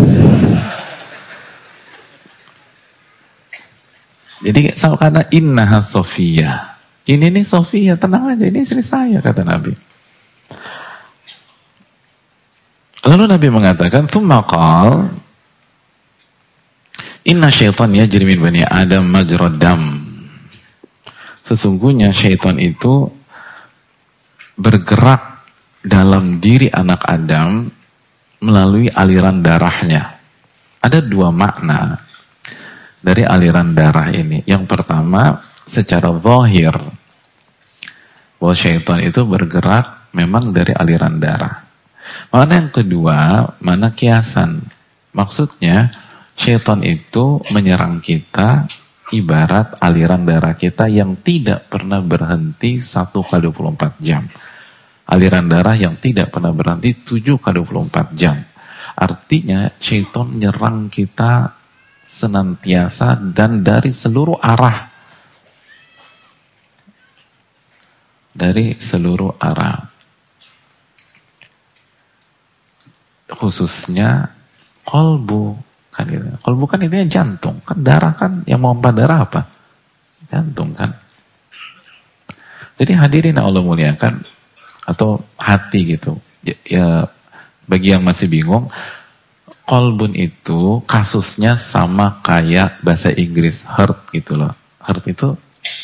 Jadi karena innaha Sofia. Ini nih Sofia, tenang aja, ini istri saya, kata Nabi. Lalu Nabi mengatakan, "Tsumma qala, inna syaitan yajri min bani Adam majrad dam." Sesungguhnya syaitan itu bergerak dalam diri anak Adam melalui aliran darahnya. Ada dua makna dari aliran darah ini. Yang pertama, secara zahir, bahwa syaitan itu bergerak memang dari aliran darah. Makna yang kedua, makna kiasan. Maksudnya, syaitan itu menyerang kita ibarat aliran darah kita yang tidak pernah berhenti 1x24 jam. Aliran darah yang tidak pernah berhenti 7x24 jam. Artinya, syaitan menyerang kita senantiasa dan dari seluruh arah. Dari seluruh arah. Khususnya kolbu kan gitu. Kolbu kan intinya jantung, kan darah kan yang memompa darah apa? Jantung kan. Jadi hadirin Allah muliakan, atau hati gitu. Ya bagi yang masih bingung, kolbun itu kasusnya sama kayak bahasa Inggris heart gitu loh. Heart itu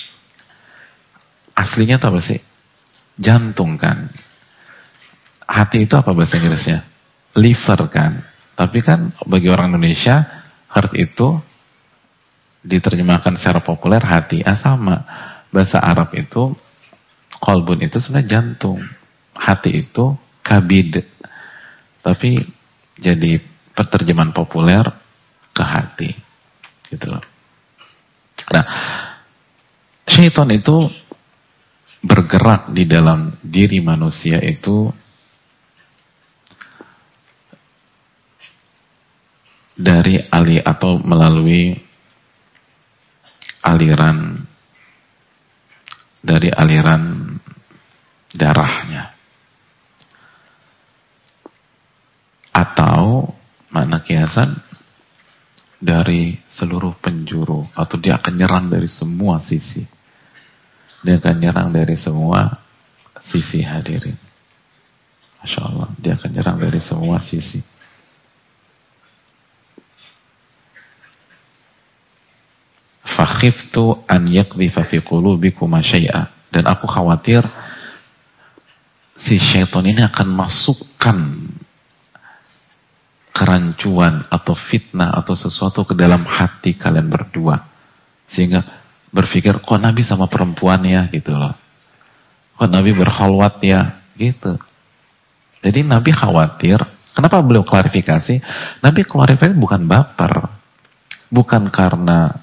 aslinya tuh apa sih? Jantung kan. Hati itu apa bahasa Inggrisnya? Liver kan. Tapi kan bagi orang Indonesia, heart itu diterjemahkan secara populer hati. Sama. Bahasa Arab itu, kolbun itu sebenarnya jantung. Hati itu kabid. Tapi jadi penerjemahan populer ke hati. Gitu loh. Nah, syaitan itu bergerak di dalam diri manusia itu dari atau melalui aliran darahnya, atau makna kiasan dari seluruh penjuru, atau dia akan nyerang dari semua sisi. Dia akan nyerang dari semua sisi, hadirin. Masya Allah, dia akan nyerang dari semua sisi. Fakhiftu an yakdhifa fi qulubikum syai'a. Dan aku khawatir si syaitan ini akan masukkan kerancuan atau fitnah atau sesuatu ke dalam hati kalian berdua. Sehingga berpikir, kok Nabi sama perempuan ya, gitu loh. Kok Nabi berkhalwat ya, gitu. Jadi Nabi khawatir, kenapa beliau klarifikasi? Nabi klarifikasi bukan baper. Bukan karena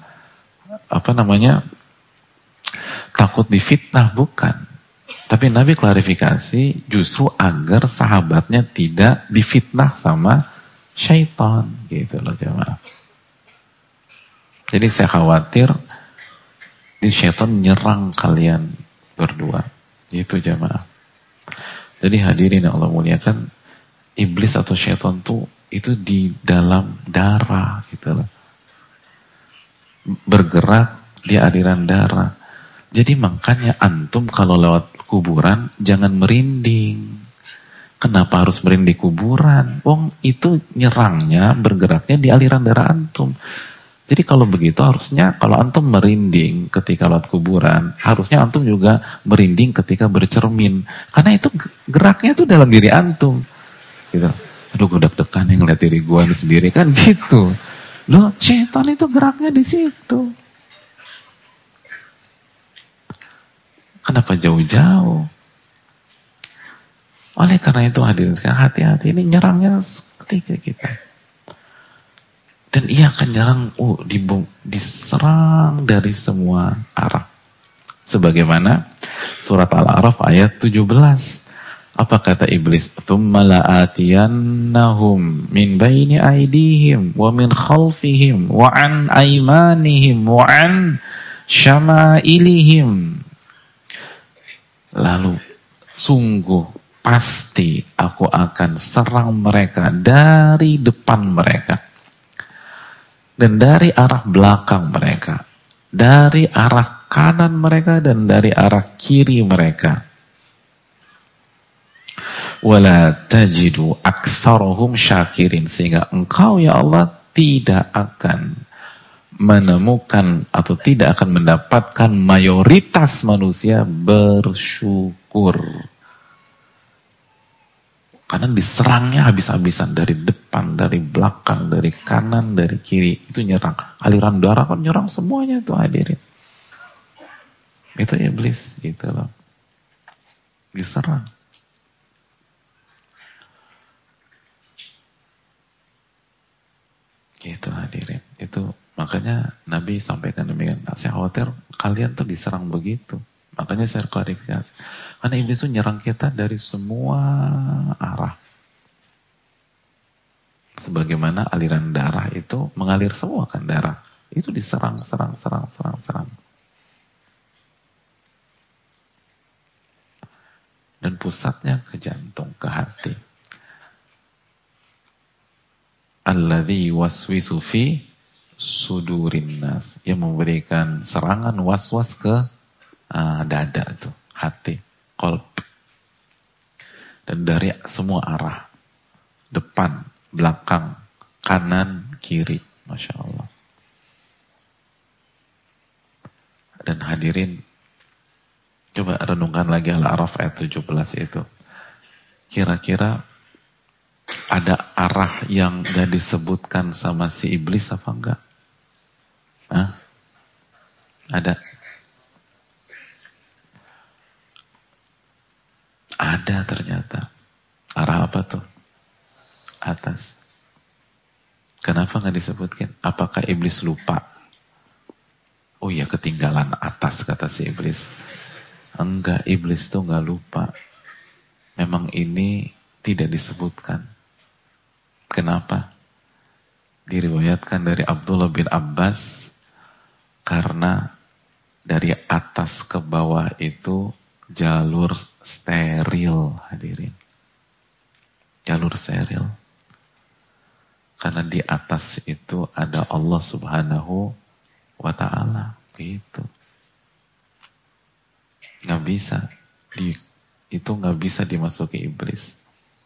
takut difitnah, bukan. Tapi Nabi klarifikasi justru agar sahabatnya tidak difitnah sama syaitan, gitu loh jemaah. Jadi saya khawatir di syaitan nyerang kalian berdua, gitu jemaah. Jadi hadirin yang Allah muliakan, iblis atau syaitan tuh itu di dalam darah, gitu loh. Bergerak di aliran darah. Jadi makanya antum kalau lewat kuburan jangan merinding. Kenapa harus merinding kuburan? Wong itu nyerangnya, bergeraknya di aliran darah antum. Jadi kalau begitu harusnya kalau antum merinding ketika lewat kuburan, harusnya antum juga merinding ketika bercermin. Karena itu geraknya tuh dalam diri antum. Gitu. Aduh, gue deg-degan yang ngeliat diri gue sendiri kan gitu. Loh, syaitan itu geraknya di situ. Kenapa jauh-jauh? Oleh karena itu hadirin sekalian, hati-hati, ini nyerangnya ketika kita. Dan ia akan nyerang, diserang dari semua arah. Sebagaimana surat Al-A'raf ayat 17. Apa kata iblis? Tsumma la'atiyannahum min baini aydihim wa min khalfihim wa an aymanihim wa an syama'ilihim. Lalu sungguh pasti aku akan serang mereka dari depan mereka dan dari arah belakang mereka, dari arah kanan mereka dan dari arah kiri mereka. Wala tajidu aktsarahum syakirin, sehingga engkau ya Allah tidak akan menemukan atau tidak akan mendapatkan mayoritas manusia bersyukur. Karena diserangnya habis-habisan dari depan, dari belakang, dari kanan, dari kiri. Itu nyerang. Aliran darah kan nyerang semuanya tuh hadirin. Itu iblis gitu loh. Diserang. Gitu hadirin. Itu makanya Nabi sampaikan demikian. Saya khawatir kalian tuh diserang begitu. Makanya saya klarifikasi. Karena iblis itu nyerang kita dari semua arah. Sebagaimana aliran darah itu mengalir semua kan darah. Itu diserang. Dan pusatnya ke jantung, ke hati. Alladzi waswisu fi sudurin nas. Yang memberikan serangan was-was ke dada tuh, hati, qalb. Dan dari semua arah, depan, belakang, kanan, kiri, Masya Allah. Dan hadirin, coba renungkan lagi Al-A'raf ayat 17 itu. Kira-kira ada arah yang gak disebutkan sama si iblis apa enggak? Hah? Ada? Ada ternyata. Arah apa tuh? Atas. Kenapa gak disebutkan? Apakah iblis lupa? Oh ya, ketinggalan atas, kata si iblis. Enggak, iblis tuh gak lupa. Memang ini tidak disebutkan. Kenapa? Diriwayatkan dari Abdullah bin Abbas, karena dari atas ke bawah itu jalur steril, hadirin. Jalur steril. Karena di atas itu ada Allah Subhanahu wa ta'ala. Gitu. Nggak bisa. Itu nggak bisa dimasuki iblis.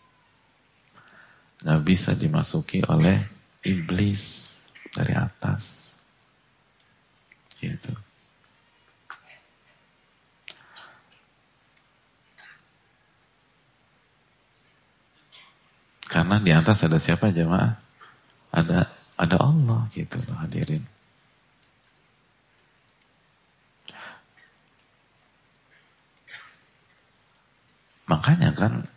Nggak bisa dimasuki oleh iblis dari atas. Gitu. Karena di atas ada siapa jemaah? Ada Allah gitu loh hadirin. Makanya kan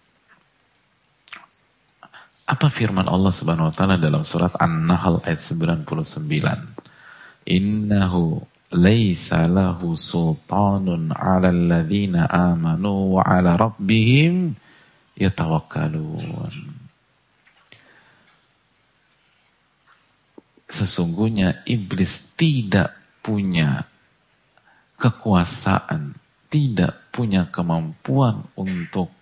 apa firman Allah Subhanahu wa taala dalam surat An-Nahl ayat 99? Innahu laisa lahu sultanun 'alal ladzina amanu wa 'ala rabbihim yatawakkalun. Sesungguhnya iblis tidak punya kekuasaan, tidak punya kemampuan untuk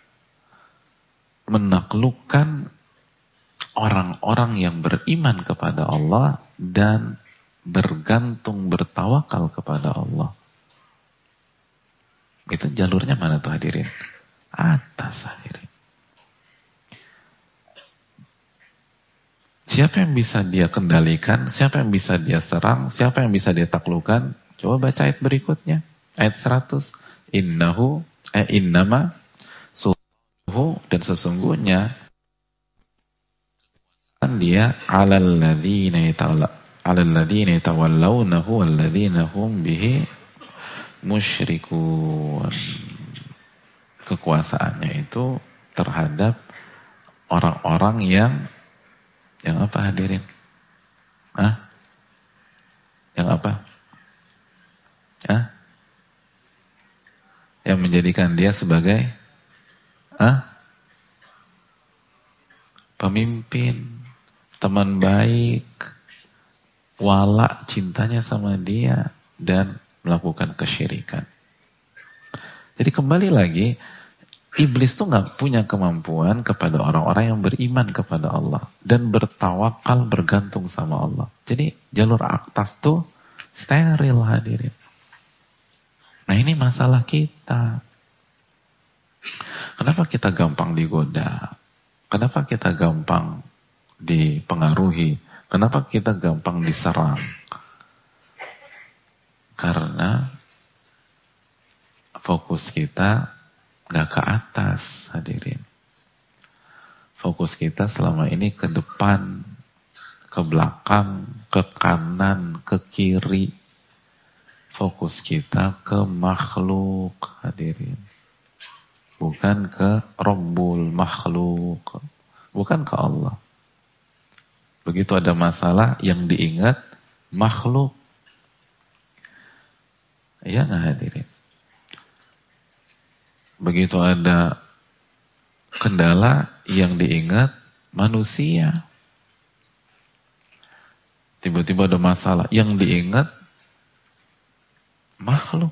menaklukkan orang-orang yang beriman kepada Allah dan bergantung, bertawakal kepada Allah. Itu jalurnya mana tuh hadirin? Atas hadirin. Siapa yang bisa dia kendalikan? Siapa yang bisa dia serang? Siapa yang bisa dia taklukkan? Coba baca ayat berikutnya. Ayat 100. Innama sultanuhu, dan sesungguhnya dia 'alal ladzina yatawallawnahu wal ladzina hum bihi musyrikun. kekuasaannya itu terhadap orang-orang yang apa hadirin? Yang apa? Yang menjadikan dia sebagai pemimpin, teman baik, wala cintanya sama dia, dan melakukan kesyirikan. Jadi kembali lagi, iblis tuh gak punya kemampuan kepada orang-orang yang beriman kepada Allah dan bertawakal, bergantung sama Allah. Jadi jalur atas tuh steril hadirin. Nah ini masalah kita. Kenapa kita gampang digoda? Kenapa kita gampang dipengaruhi? Kenapa kita gampang diserang? Karena fokus kita gak ke atas hadirin. Fokus kita selama ini ke depan, ke belakang, ke kanan, ke kiri. Fokus kita ke makhluk hadirin. Bukan ke Rabbul makhluk. Bukan ke Allah. Begitu ada masalah yang diingat makhluk. Iya gak hadirin? Begitu ada kendala yang diingat manusia. Tiba-tiba ada masalah yang diingat makhluk.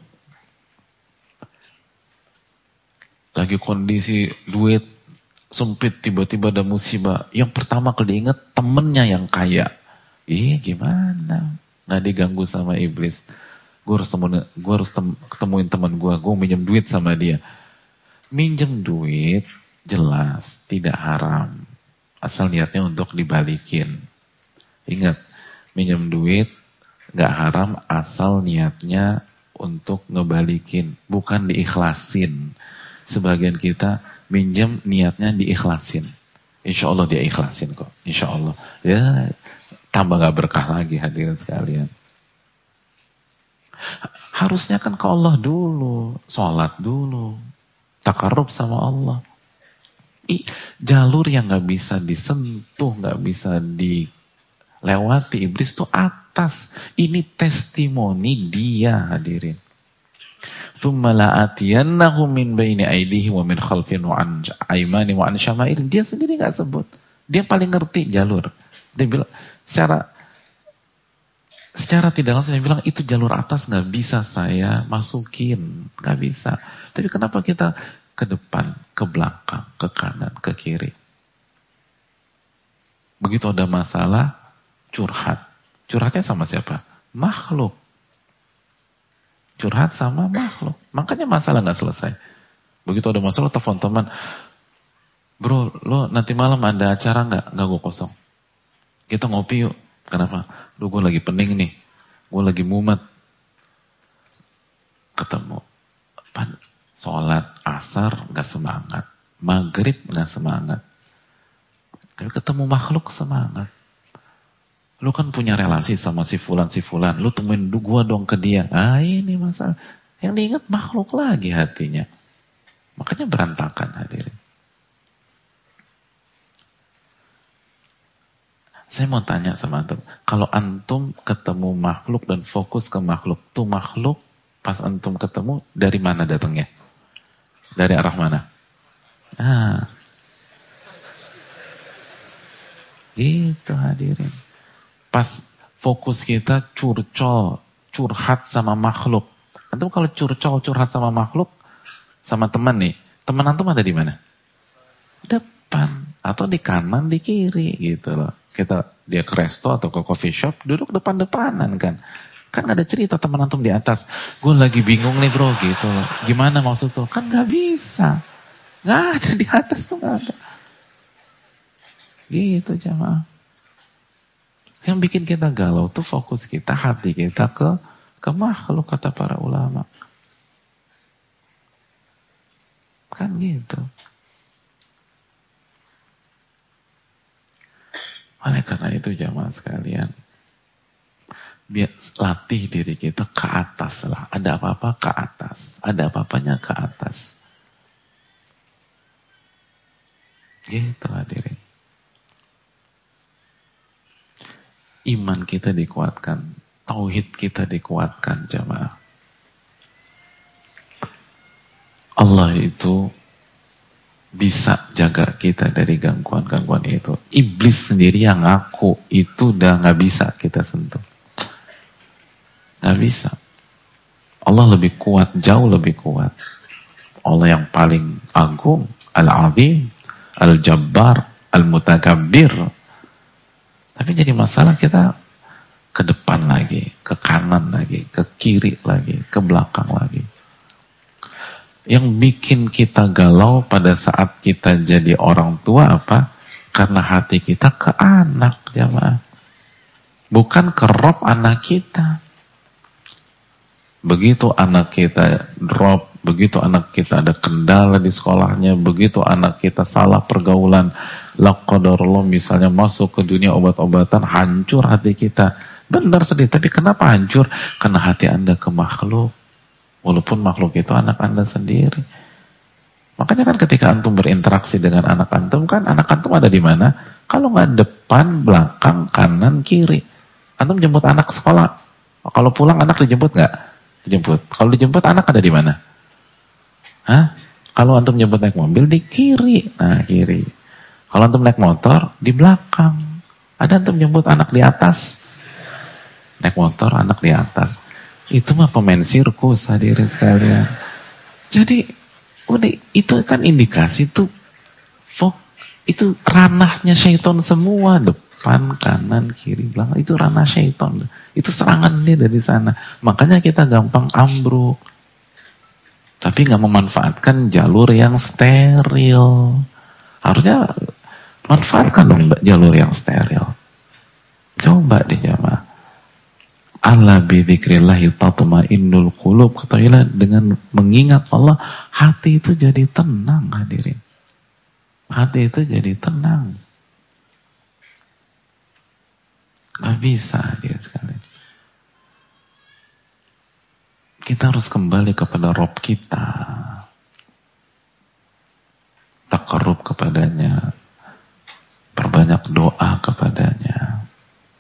Lagi kondisi duit sempit, tiba-tiba ada musibah. Yang pertama kali diingat temennya yang kaya. Gimana? Nah diganggu sama iblis. Gue harus ketemuin teman gue minjem duit sama dia. Minjem duit jelas tidak haram. Asal niatnya untuk dibalikin. Ingat, minjem duit gak haram asal niatnya untuk ngebalikin, bukan diikhlasin. Sebagian kita minjem niatnya diikhlasin. Insya Allah dia ikhlasin kok. Insya Allah. Ya tambah gak berkah lagi hadirin sekalian. Harusnya kan ke Allah dulu. Sholat dulu. Takarrub sama Allah. Jalur yang gak bisa disentuh, gak bisa dilewati iblis tuh atas. Ini testimoni dia hadirin. Tsumma la'atiyannahum min baini aydihim wa min khalfihim wa an aymanihim wa an syama'ilihim. Dia sendiri gak sebut. Dia paling ngerti jalur. Dia bilang secara tidak langsung dia bilang itu jalur atas gak bisa saya masukin. Gak bisa. Tapi kenapa kita ke depan, ke belakang, ke kanan, ke kiri? Begitu ada masalah, curhat. Curhatnya sama siapa? Makhluk. Curhat sama makhluk. Makanya masalah gak selesai. Begitu ada masalah, telepon teman. Bro, lo nanti malam ada acara gak? Gak, gue kosong. Kita ngopi yuk. Kenapa? Lu gue lagi pening nih. Gue lagi mumet. Ketemu. Sholat asar gak semangat. Maghrib gak semangat. Tapi ketemu makhluk semangat. Lu kan punya relasi sama si fulan. Lu temuin gua dong ke dia. Ini masalah. Yang diingat makhluk lagi hatinya. Makanya berantakan hadirin. Saya mau tanya sama antum. Kalau antum ketemu makhluk dan fokus ke makhluk. Tuh makhluk pas antum ketemu dari mana datangnya? Dari arah mana? Gitu hadirin. Pas fokus kita curhat sama makhluk. Antum kalau curhat sama makhluk, sama teman nih, teman antum ada di mana? Depan atau di kanan, di kiri gitu loh. Dia ke resto atau ke coffee shop, duduk depan-depanan kan. Kan ada cerita teman antum di atas. Gue lagi bingung nih bro gitu. Gimana maksud tuh? Kan gak bisa. Gak ada di atas tuh, gak ada. Gitu jamaah. Yang bikin kita galau tuh fokus kita, hati kita ke makhluk kata para ulama. Kan gitu. Oleh karena itu jamaah sekalian, biar latih diri kita ke atas lah. Ada apa-apa ke atas. Ada apa-apanya ke atas. Gitu hadirin. Iman kita dikuatkan, tauhid kita dikuatkan jamaah. Allah itu bisa jaga kita dari gangguan-gangguan itu. Iblis sendiri yang ngaku itu udah gak bisa kita sentuh. Gak bisa. Allah lebih kuat, jauh lebih kuat. Allah yang paling agung, Al-Azim, Al-Jabbar, Al-Mutakabbir. Tapi jadi masalah kita ke depan lagi, ke kanan lagi, ke kiri lagi, ke belakang lagi. Yang bikin kita galau pada saat kita jadi orang tua apa? Karena hati kita ke anak, jamaah. Bukan ke Rob anak kita. Begitu anak kita drop, begitu anak kita ada kendala di sekolahnya, begitu anak kita salah pergaulan, la qadarullah misalnya masuk ke dunia obat-obatan, hancur hati kita. Benar sedih, tapi kenapa hancur? Karena hati Anda ke makhluk. Walaupun makhluk itu anak Anda sendiri. Makanya kan ketika antum berinteraksi dengan anak antum, kan anak antum ada di mana? Kalau nggak depan, belakang, kanan, kiri. Antum jemput anak sekolah. Kalau pulang anak dijemput nggak? Dijemput. Kalau dijemput anak ada di mana? Hah? Kalau antum jemput naik mobil di kiri. Nah, kiri. Kalau antum naik motor di belakang. Ada antum jemput anak di atas. Naik motor anak di atas. Itu mah pemain sirkus hadirin sekalian. Jadi udah itu kan indikasi itu ranahnya syaitan semua, depan, kanan, kiri, belakang, itu ranah syaitan. Itu serangan dia dari sana. Makanya kita gampang ambruk. Tapi nggak memanfaatkan jalur yang steril. Harusnya manfaatkan dong jalur yang steril. Coba deh jamaah. Ala bidzikrillahi tatma'innul qulub. Ketahuilah dengan mengingat Allah, hati itu jadi tenang hadirin. Hati itu jadi tenang. Gak bisa hadirin sekalian. Kita harus kembali kepada Rob kita. Taqarrub kepadanya. Perbanyak doa kepadanya.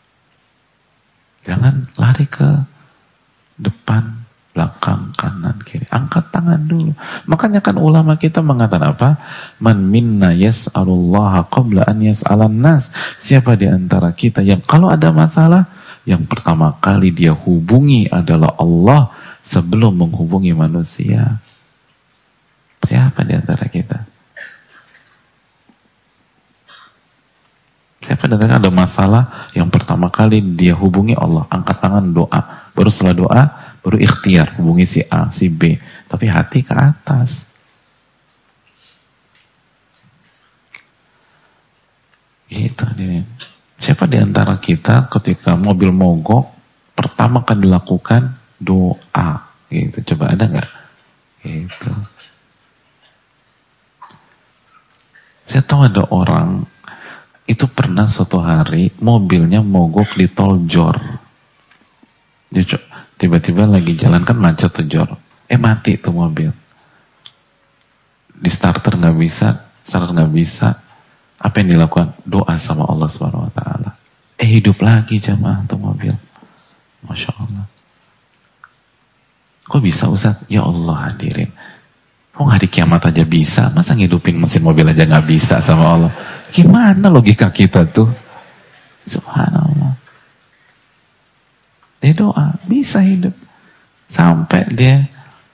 Jangan lari ke depan, belakang, kanan, kiri. Angkat tangan dulu. Makanya kan ulama kita mengatakan apa? Man minna yas'alullaha qabla an yas'alan nas. Siapa di antara kita yang kalau ada masalah, yang pertama kali dia hubungi adalah Allah sebelum menghubungi manusia. Siapa di antara kita? Siapa datang ada masalah, yang pertama kali dia hubungi Allah, angkat tangan doa. Baru setelah doa, baru ikhtiar, hubungi si A, si B. Tapi hati ke atas. Gitu nih. Siapa di antara kita ketika mobil mogok, pertama kali dilakukan doa. Gitu. Coba ada nggak? Gitu. Saya tahu ada orang itu pernah suatu hari mobilnya mogok di tol Jor. Tiba-tiba lagi jalan kan macet tuh Jor. Mati tuh mobil. Di starter nggak bisa, start nggak bisa. Apa yang dilakukan? Doa sama Allah Subhanahu Wa Taala. Hidup lagi jamaah tuh mobil. Masya Allah. Kok bisa Ustaz? Ya Allah hadirin. Kok hari kiamat aja bisa? Masa ngidupin mesin mobil aja nggak bisa sama Allah? Gimana logika kita tuh? Subhanallah. Dia doa, bisa hidup. Sampai dia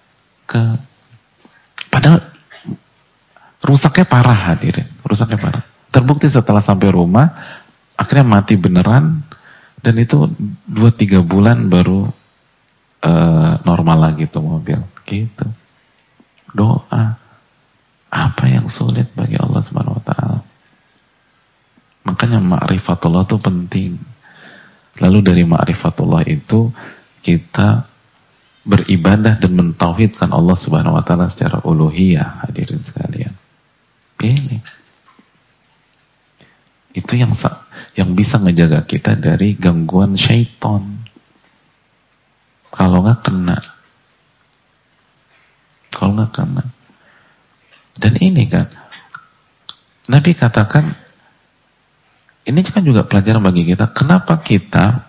padahal rusaknya parah hadirin. Rusaknya parah. Terbukti setelah sampai rumah, akhirnya mati beneran. Dan itu 2-3 bulan baru normal lagi tuh mobil. Gitu. Doa. Apa yang sulit bagi Allah Subhanahu Wa Taala? Makanya ma'rifatullah itu penting. Lalu dari ma'rifatullah itu kita beribadah dan mentauhidkan Allah Subhanahu Wa Taala secara uluhiyah, hadirin sekalian. Ini itu yang bisa ngejaga kita dari gangguan syaitan. Kalau nggak kena. Dan ini kan Nabi Nabi katakan, ini kan juga pelajaran bagi kita, kenapa kita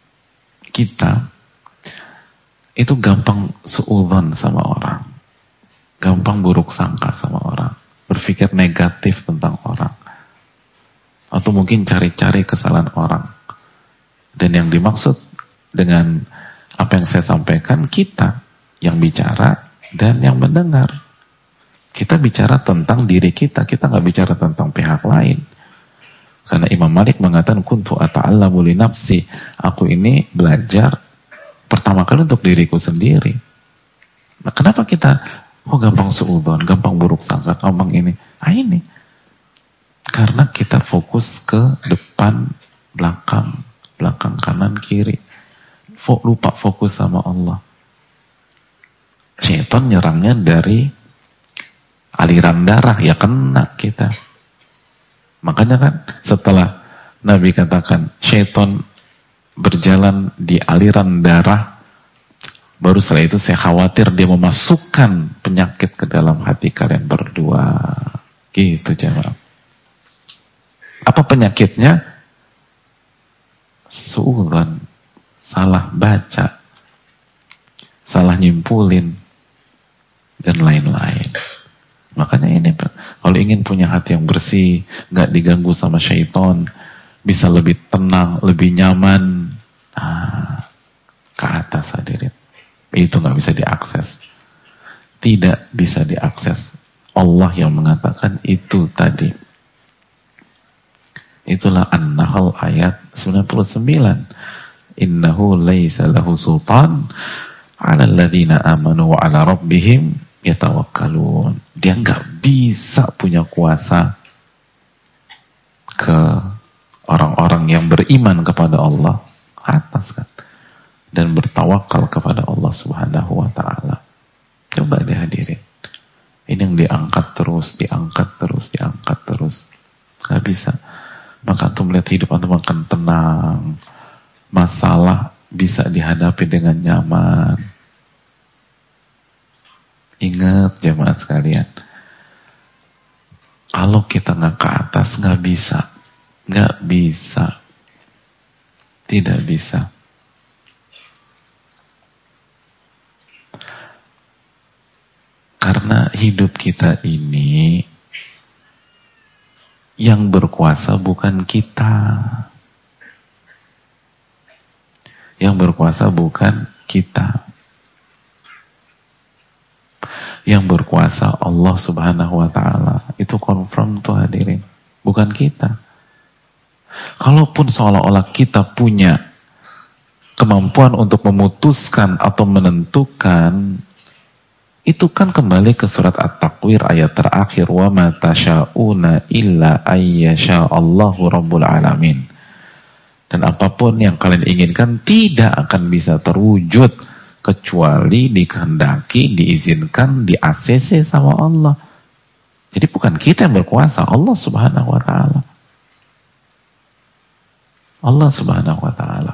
itu gampang suudzon sama orang, gampang buruk sangka sama orang, berpikir negatif tentang orang, atau mungkin cari-cari kesalahan orang. Dan yang dimaksud dengan apa yang saya sampaikan, kita yang bicara dan yang mendengar. Kita bicara tentang diri kita nggak bicara tentang pihak lain. Karena Imam Malik mengatakan, kuntu ata'allamu li nafsi, aku ini belajar pertama kali untuk diriku sendiri. Nah, kenapa kita gampang suudzon, gampang buruk sangka, gampang ini? Ini karena kita fokus ke depan, belakang, kanan, kiri. Lupa fokus sama Allah. Syaitan nyerangnya dari aliran darah, ya kena kita. Makanya kan setelah Nabi katakan syaitan berjalan di aliran darah, baru setelah itu saya khawatir dia memasukkan penyakit ke dalam hati kalian berdua. Gitu jemaah. Apa penyakitnya? Suudzon, salah baca, salah nyimpulin, dan lain-lain. Makanya ini, kalau ingin punya hati yang bersih, gak diganggu sama syaitan, bisa lebih tenang, lebih nyaman, ke atas hadirin. Itu gak bisa diakses. Tidak bisa diakses. Allah yang mengatakan itu tadi. Itulah An-Nahl ayat 99. Innahu laysa lahu sultan 'ala alladhina amanu wa 'ala rabbihim yatawakkalun. Dia nggak bisa punya kuasa ke orang-orang yang beriman kepada Allah atas kan, dan bertawakal kepada Allah Subhanahu wa taala. Coba dihadirin. Ini yang diangkat terus. Nggak bisa. Maka antum melihat hidup antum akan tenang. Masalah bisa dihadapi dengan nyaman. Ingat jemaah sekalian, kalau kita nggak ke atas nggak bisa, tidak bisa. Karena hidup kita ini yang berkuasa bukan kita, yang berkuasa bukan kita. Yang berkuasa Allah Subhanahu wa ta'ala. Itu confirm tuh hadirin, bukan kita. Kalaupun seolah-olah kita punya kemampuan untuk memutuskan atau menentukan, itu kan kembali ke surat At-Takwir ayat terakhir, wa ma tasha'una illa ayyasha Allahu rabbul alamin. Dan apapun yang kalian inginkan tidak akan bisa terwujud kecuali dikehendaki, diizinkan, di-ACC sama Allah. Jadi bukan kita yang berkuasa, Allah Subhanahu wa ta'ala. Allah Subhanahu wa ta'ala.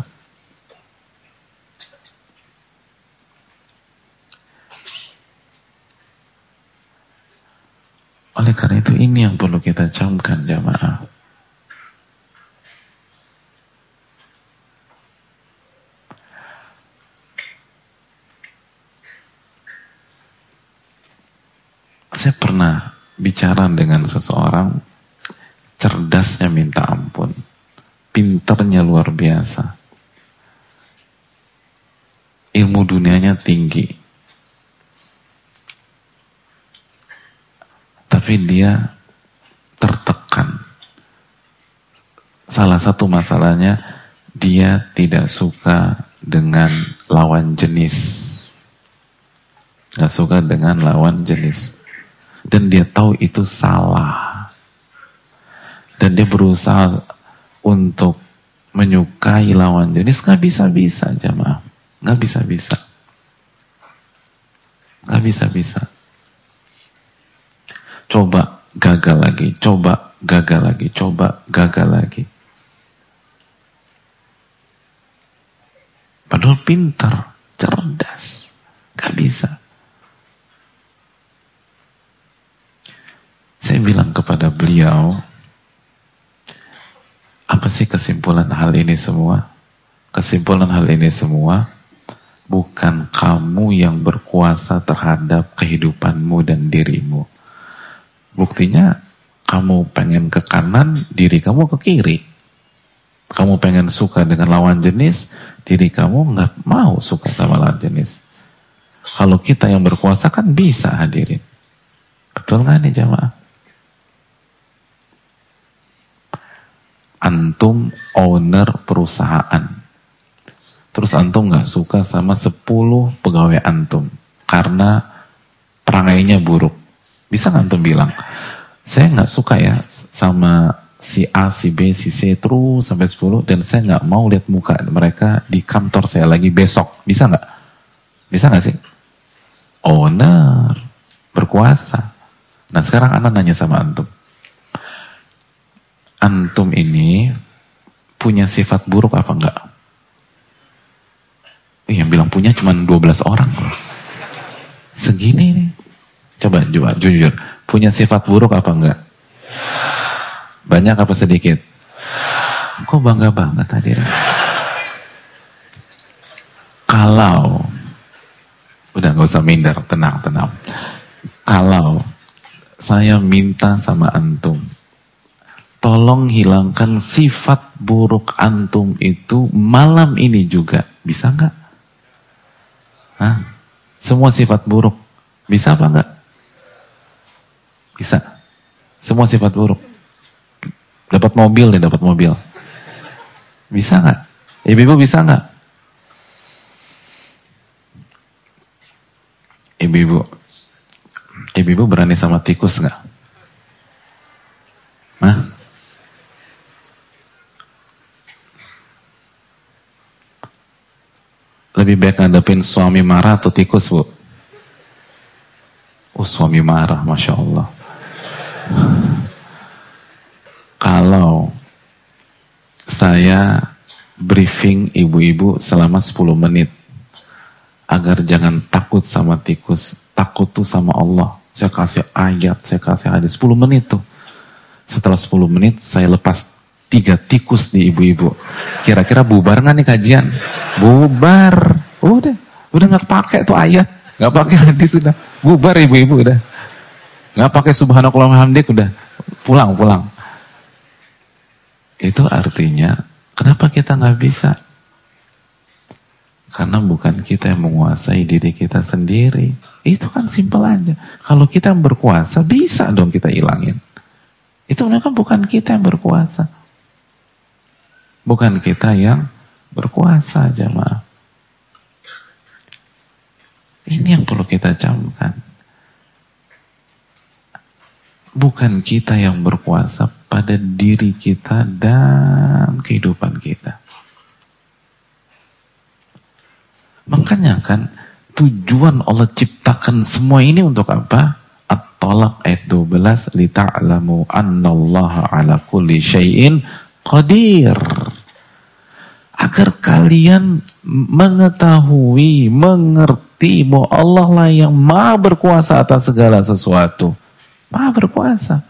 Oleh karena itu ini yang perlu kita camkan jamaah. Saya pernah bicara dengan seseorang, cerdasnya minta ampun, pinternya luar biasa, ilmu dunianya tinggi, tapi dia tertekan. Salah satu masalahnya, dia tidak suka dengan lawan jenis, gak suka dengan lawan jenis. Dan dia tahu itu salah. Dan dia berusaha untuk menyukai lawan jenis. Gak bisa-bisa jamaah. Gak bisa-bisa. Gak bisa-bisa. Coba gagal lagi. Coba gagal lagi. Coba gagal lagi. Padahal pintar, cerdas. Gak bisa. Saya bilang kepada beliau beliau, apa sih kesimpulan hal ini semua? Kesimpulan hal ini semua, bukan kamu yang berkuasa terhadap kehidupanmu dan dirimu. Buktinya, kamu pengen ke kanan, diri kamu ke kiri. Kamu pengen suka dengan lawan jenis, diri kamu nggak mau suka sama lawan jenis. Kalau kita yang berkuasa kan bisa hadirin. Betul nggak nih jamaah? Antum owner perusahaan. Terus antum nggak suka sama 10 pegawai antum karena perangainya buruk. Bisa nggak antum bilang, saya nggak suka ya sama si A, si B, si C terus sampai 10 dan saya nggak mau lihat muka mereka di kantor saya lagi besok. Bisa nggak? Bisa nggak sih? Owner, berkuasa. Nah sekarang ana nanya sama antum. Antum ini punya sifat buruk apa enggak? Yang bilang punya cuma 12 orang. Segini nih. Coba jujur. Punya sifat buruk apa enggak? Banyak apa sedikit? Kok bangga banget hadirin? Kalau udah gak usah minder, tenang. Kalau saya minta sama antum, tolong hilangkan sifat buruk antum itu malam ini juga. Bisa nggak? Hah? Semua sifat buruk. Bisa apa nggak? Bisa. Semua sifat buruk. Dapat mobil deh, dapat mobil. Bisa nggak? Ibu-ibu bisa nggak? Ibu-ibu berani sama tikus nggak? Hah? Lebih baik ngadepin suami marah atau tikus, Bu? Oh, suami marah, Masya Allah. Kalau saya briefing ibu-ibu selama 10 menit agar jangan takut sama tikus, takut tuh sama Allah. Saya kasih ayat, saya kasih hadis 10 menit tuh. Setelah 10 menit saya lepas 3 tikus di ibu-ibu. Kira-kira bubar nggak nih kajian? Bubar. Udah nggak pakai tuh ayat, nggak pakai hadis, udah bubar ibu-ibu, udah nggak pakai subhanakallah hamdik, udah pulang. Itu artinya kenapa kita nggak bisa? Karena bukan kita yang menguasai diri kita sendiri. Itu kan simpel aja. Kalau kita yang berkuasa, bisa dong kita hilangin. Itu mereka bukan kita yang berkuasa. Bukan kita yang berkuasa, jemaah. Ini yang perlu kita camkan. Bukan kita yang berkuasa pada diri kita dan kehidupan kita. Makanya kan tujuan Allah ciptakan semua ini untuk apa? At-Talaq ayat 12, lita'lamu annallaha ala kulli syai'in qadir. Agar kalian mengetahui, mengerti bahwa Allah lah yang maha berkuasa atas segala sesuatu. Maha berkuasa.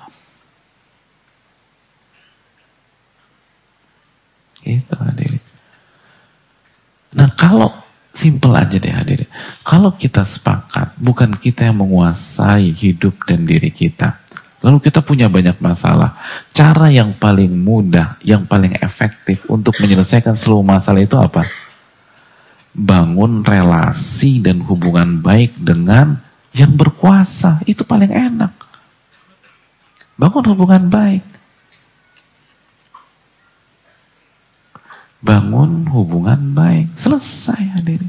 Gitu hadirin. Nah kalau simpel aja deh hadirin. Kalau kita sepakat, bukan kita yang menguasai hidup dan diri kita. Lalu kita punya banyak masalah. Cara yang paling mudah, yang paling efektif untuk menyelesaikan seluruh masalah itu apa? Bangun relasi dan hubungan baik dengan yang berkuasa. Itu paling enak. Bangun hubungan baik. Bangun hubungan baik. Selesai hadirin.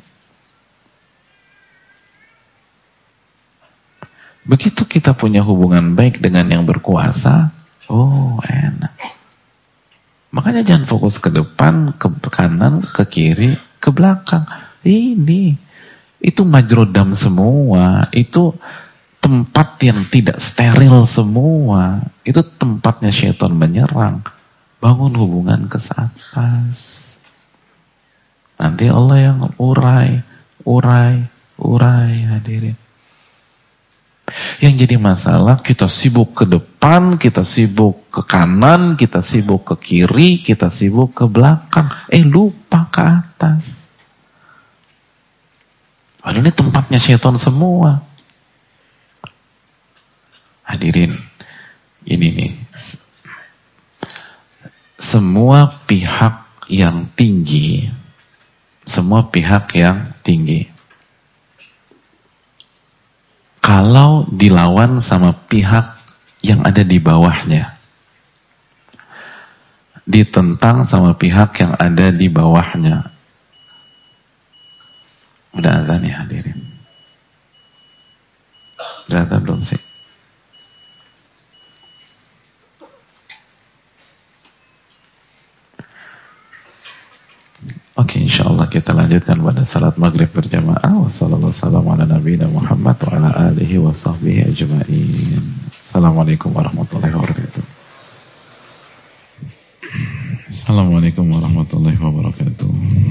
Begitu kita punya hubungan baik dengan yang berkuasa, oh enak. Makanya jangan fokus ke depan, ke kanan, ke kiri, ke belakang. Itu majrodam semua. Itu tempat yang tidak steril semua. Itu tempatnya syaitan menyerang. Bangun hubungan ke atas. Nanti Allah yang urai hadirin. Yang jadi masalah kita sibuk ke depan, kita sibuk ke kanan, kita sibuk ke kiri, kita sibuk ke belakang. Lupa ke atas. Padahal ini tempatnya syaitan semua. Hadirin, ini nih. Semua pihak yang tinggi, kalau dilawan sama pihak yang ada di bawahnya, ditentang sama pihak yang ada di bawahnya. Udah azan ya hadirin? Udah azan belum sih? Oke, insyaallah kita lanjutkan pada salat maghrib berjamaah. Wassalamualaikum warahmatullahi wabarakatuh. Wa ala alihi wa sahbihi ajma'in. Assalamualaikum warahmatullahi wabarakatuh. Assalamualaikum warahmatullahi wabarakatuh.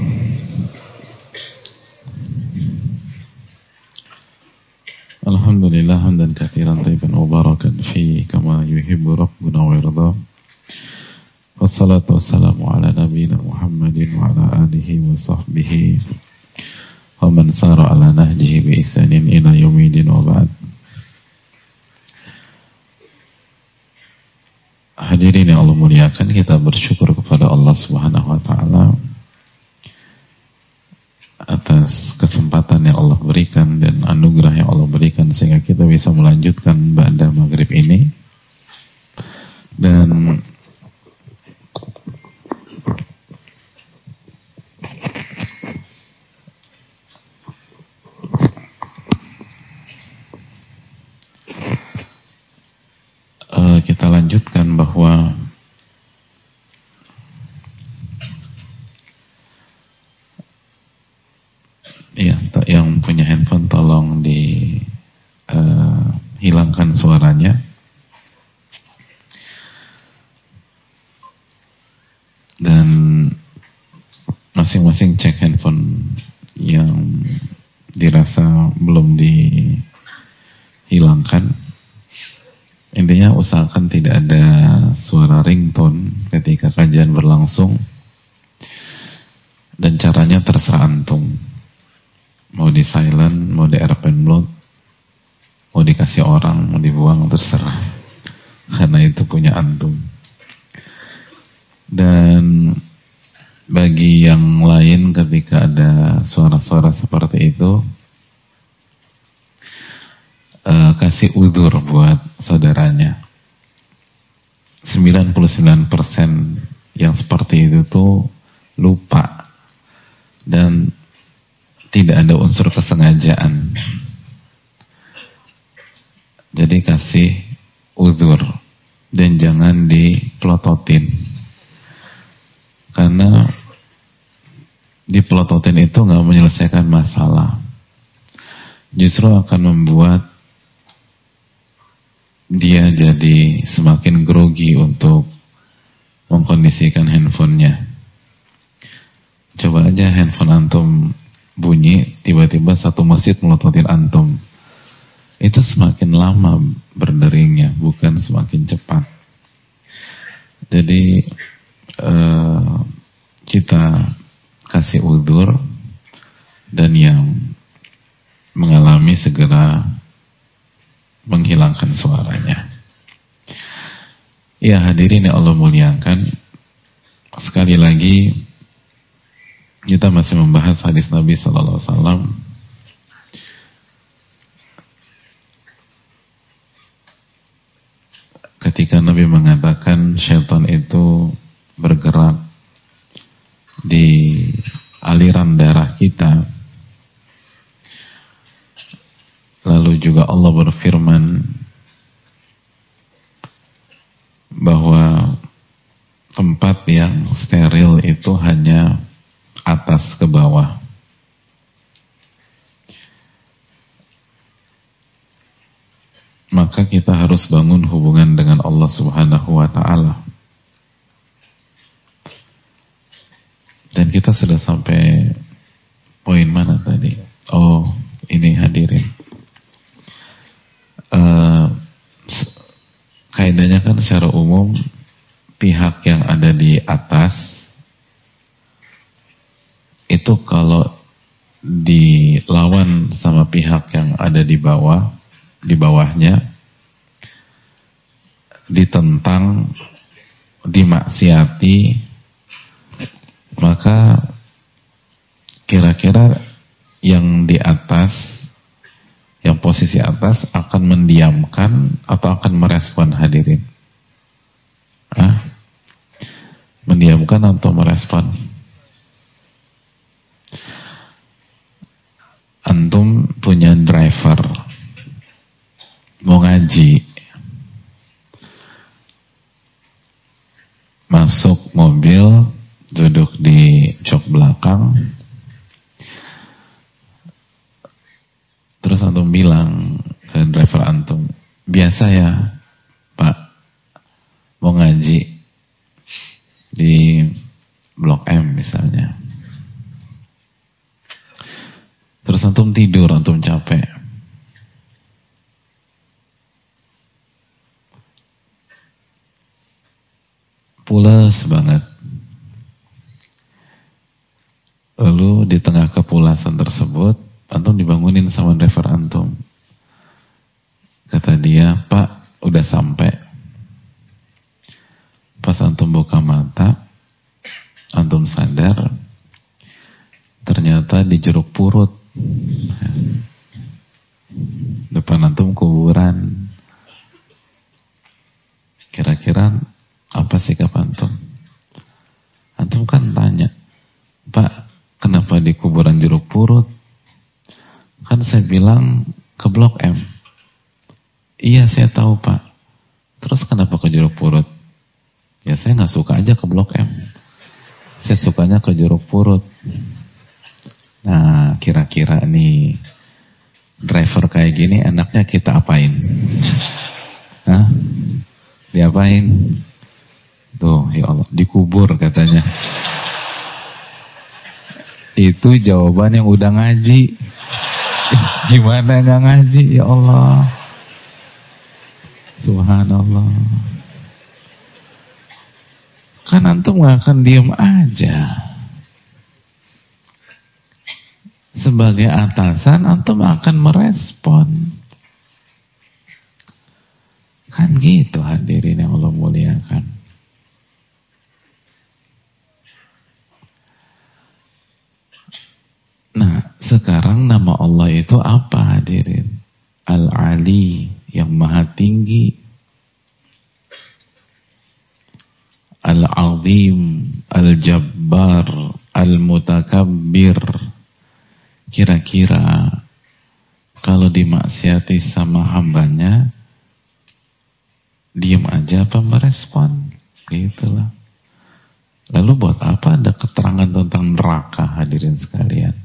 Alhamdulillah hamdan katsiran thayyiban mubarakan fi kama yuhibbu rabbuna wa yarda. Wassalatu wassalamu ala nabiyyina Muhammadin wa ala alihi wa sahbihi wa man sara ala nahjihi bi ihsanin ila yaumil wa ba'd. Hadirin yang Allah muliakan, kita bersyukur kepada Allah Subhanahu wa taala atas kesempatan yang Allah berikan dan anugerah yang Allah berikan sehingga kita bisa melanjutkan ba'da maghrib ini. Dan kita lanjutkan bahwa yang punya handphone tolong hilangkan suaranya. Dan masing-masing cek handphone yang dirasa belum dihilangkan. Intinya usahakan tidak ada suara ringtone ketika kajian berlangsung. Dan caranya terserah antum. Mau di silent, mau di airplane mode, mau dikasih orang, mau dibuang, terserah. Karena itu punya antum. Dan bagi yang lain ketika ada suara-suara seperti itu, kasih udzur buat saudaranya. 99% yang seperti itu tuh lupa dan tidak ada unsur kesengajaan. Jadi kasih udzur dan jangan dipelototin, karena dipelototin itu nggak menyelesaikan masalah, justru akan membuat dia jadi semakin grogi untuk mengkondisikan handphonenya. Coba aja handphone antum bunyi, tiba-tiba satu masjid melototin antum. Itu semakin lama berderingnya, bukan semakin cepat. Jadi kita kasih udzur, dan yang mengalami segera menghilangkan suaranya. Ya hadirin yang Allah muliakan, sekali lagi kita masih membahas hadis Nabi Sallallahu Alaihi Wasallam ketika Nabi mengatakan syaitan itu bergerak di aliran darah kita. Lalu juga Allah berfirman bahwa tempat yang steril itu hanya atas ke bawah. Maka kita harus bangun hubungan dengan Allah Subhanahu wa ta'ala. Dan kita sudah sampai poin mana tadi? Oh, ini hadirin. kan secara umum pihak yang ada di atas itu kalau dilawan sama pihak yang ada di bawah, di bawahnya, ditentang, dimaksiati, maka kira-kira yang di atas, yang posisi atas akan mendiamkan atau akan merespon hadirin? Mendiamkan atau merespon? Antum punya driver, mau ngaji, masuk mobil, duduk di jok belakang, terus antum bilang ke driver antum, biasa ya Pak, mau ngaji di Blok M misalnya. Terus antum tidur, antum capek. Pules banget. Lalu di tengah kepulasan tersebut, antum dibangunin sama driver antum. Kata dia, Pak, udah sampai. Pas antum buka mata, antum sadar, ternyata di jeruk purut. Depan antum kuburan. Kira-kira apa sikap antum? Antum kan tanya, Pak, kenapa di kuburan jeruk purut? Kan saya bilang ke Blok M. Iya, saya tahu Pak. Terus kenapa ke jeruk purut? Ya saya gak suka aja ke Blok M. Saya sukanya ke jeruk purut. Nah, kira-kira nih driver kayak gini enaknya kita apain? Hah? Diapain? Tuh, ya Allah, dikubur katanya. Itu jawaban yang udah ngaji. Gimana gak ngaji, ya Allah. Subhanallah. Kan antum gak akan diem aja. Sebagai atasan, antum akan merespon. Kan gitu hadirin yang Allah muliakan. Nah, sekarang nama Allah itu apa hadirin? Al-Ali, yang maha tinggi. Al-Azim, Al-Jabbar, Al-Mutakabbir. Kira-kira kalau dimaksiati sama hambanya, diam aja apa merespon? Gitulah. Lalu buat apa ada keterangan tentang neraka hadirin sekalian?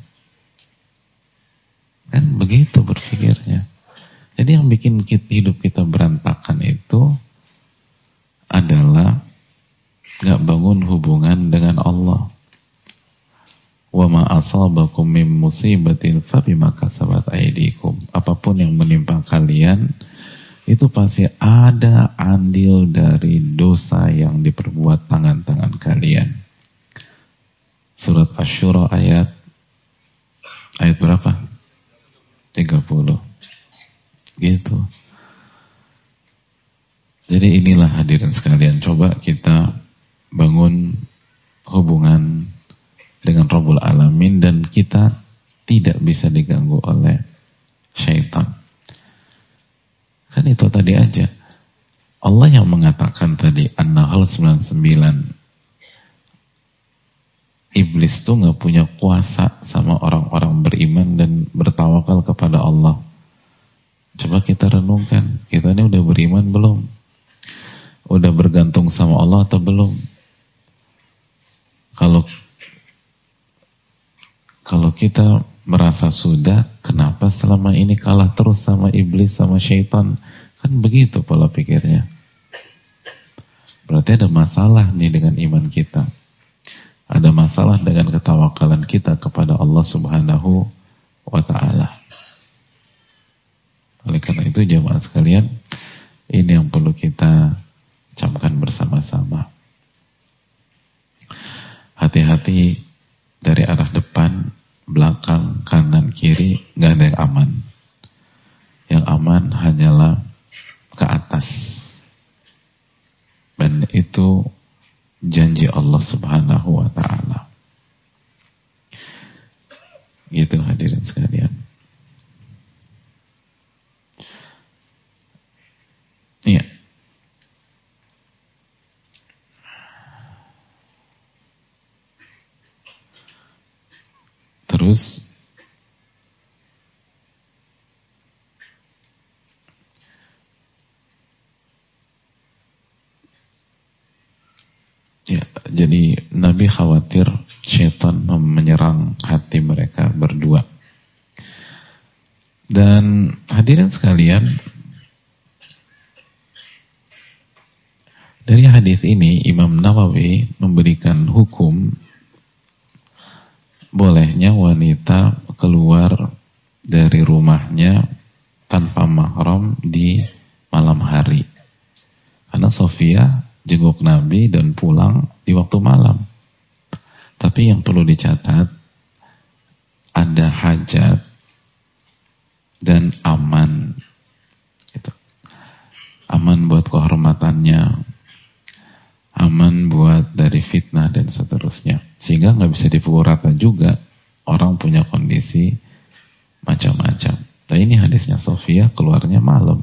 Kan begitu berpikirnya. Jadi yang bikin hidup kita berantakan itu adalah gak bangun hubungan dengan Allah. Wa ma asabakum min musibatin fa bima kasabat aydikum. Apapun yang menimpa kalian itu pasti ada andil dari dosa yang diperbuat tangan-tangan kalian. Surat Asy-Syura ayat berapa? 30. Gitu. Jadi inilah hadirin sekalian, coba kita bangun hubungan dengan Rabbul Alamin dan kita tidak bisa diganggu oleh syaitan. Kan itu tadi aja. Allah yang mengatakan tadi An-Nahl 99. Iblis tuh gak punya kuasa sama orang-orang beriman dan bertawakal kepada Allah. Coba kita renungkan, kita ini udah beriman belum? Udah bergantung sama Allah atau belum? Kalau kita merasa sudah, kenapa selama ini kalah terus sama iblis, sama syaitan? Kan begitu pola pikirnya. Berarti ada masalah nih dengan iman kita. Ada masalah dengan ketawakalan kita kepada Allah Subhanahu wa ta'ala. Oleh karena itu jemaah sekalian, ini yang perlu kita aman. Yang aman hanyalah ke atas. Dan itu janji Allah Subhanahu wa ta'ala. Gitu hadirin sekalian. Iya. Terus ya, jadi Nabi khawatir syaitan menyerang hati mereka berdua. Dan hadirin sekalian, dari hadis ini Imam Nawawi memberikan hukum bolehnya wanita keluar dari rumahnya tanpa mahram di malam hari. Karena Sofia jenguk Nabi dan pulang di waktu malam. Tapi yang perlu dicatat, ada hajat dan aman. Gitu. Aman buat kehormatannya, aman buat dari fitnah dan seterusnya. Sehingga nggak bisa dipukul rata juga. Orang punya kondisi macam-macam. Nah ini hadisnya Sofia keluarnya malam.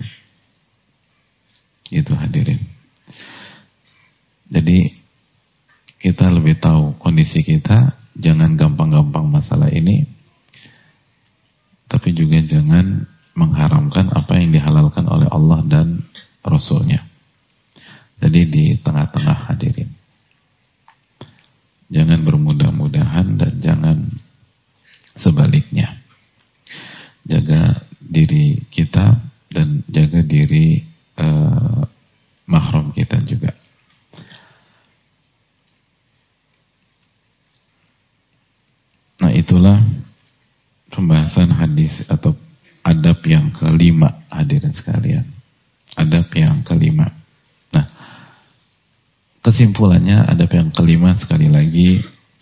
Gitu hadirin. Jadi kita lebih tahu kondisi kita. Jangan gampang-gampang masalah ini. Tapi juga jangan mengharamkan apa yang dihalalkan oleh Allah dan Rasulnya. Jadi di tengah-tengah hadirin. Jangan bermudah-mudahan dan jangan sebaliknya. Jaga diri kita dan jaga diri mahram kita juga. Nah itulah pembahasan hadis atau adab yang kelima hadirin sekalian. Adab yang kelima. Nah, kesimpulannya adab yang kelima sekali lagi,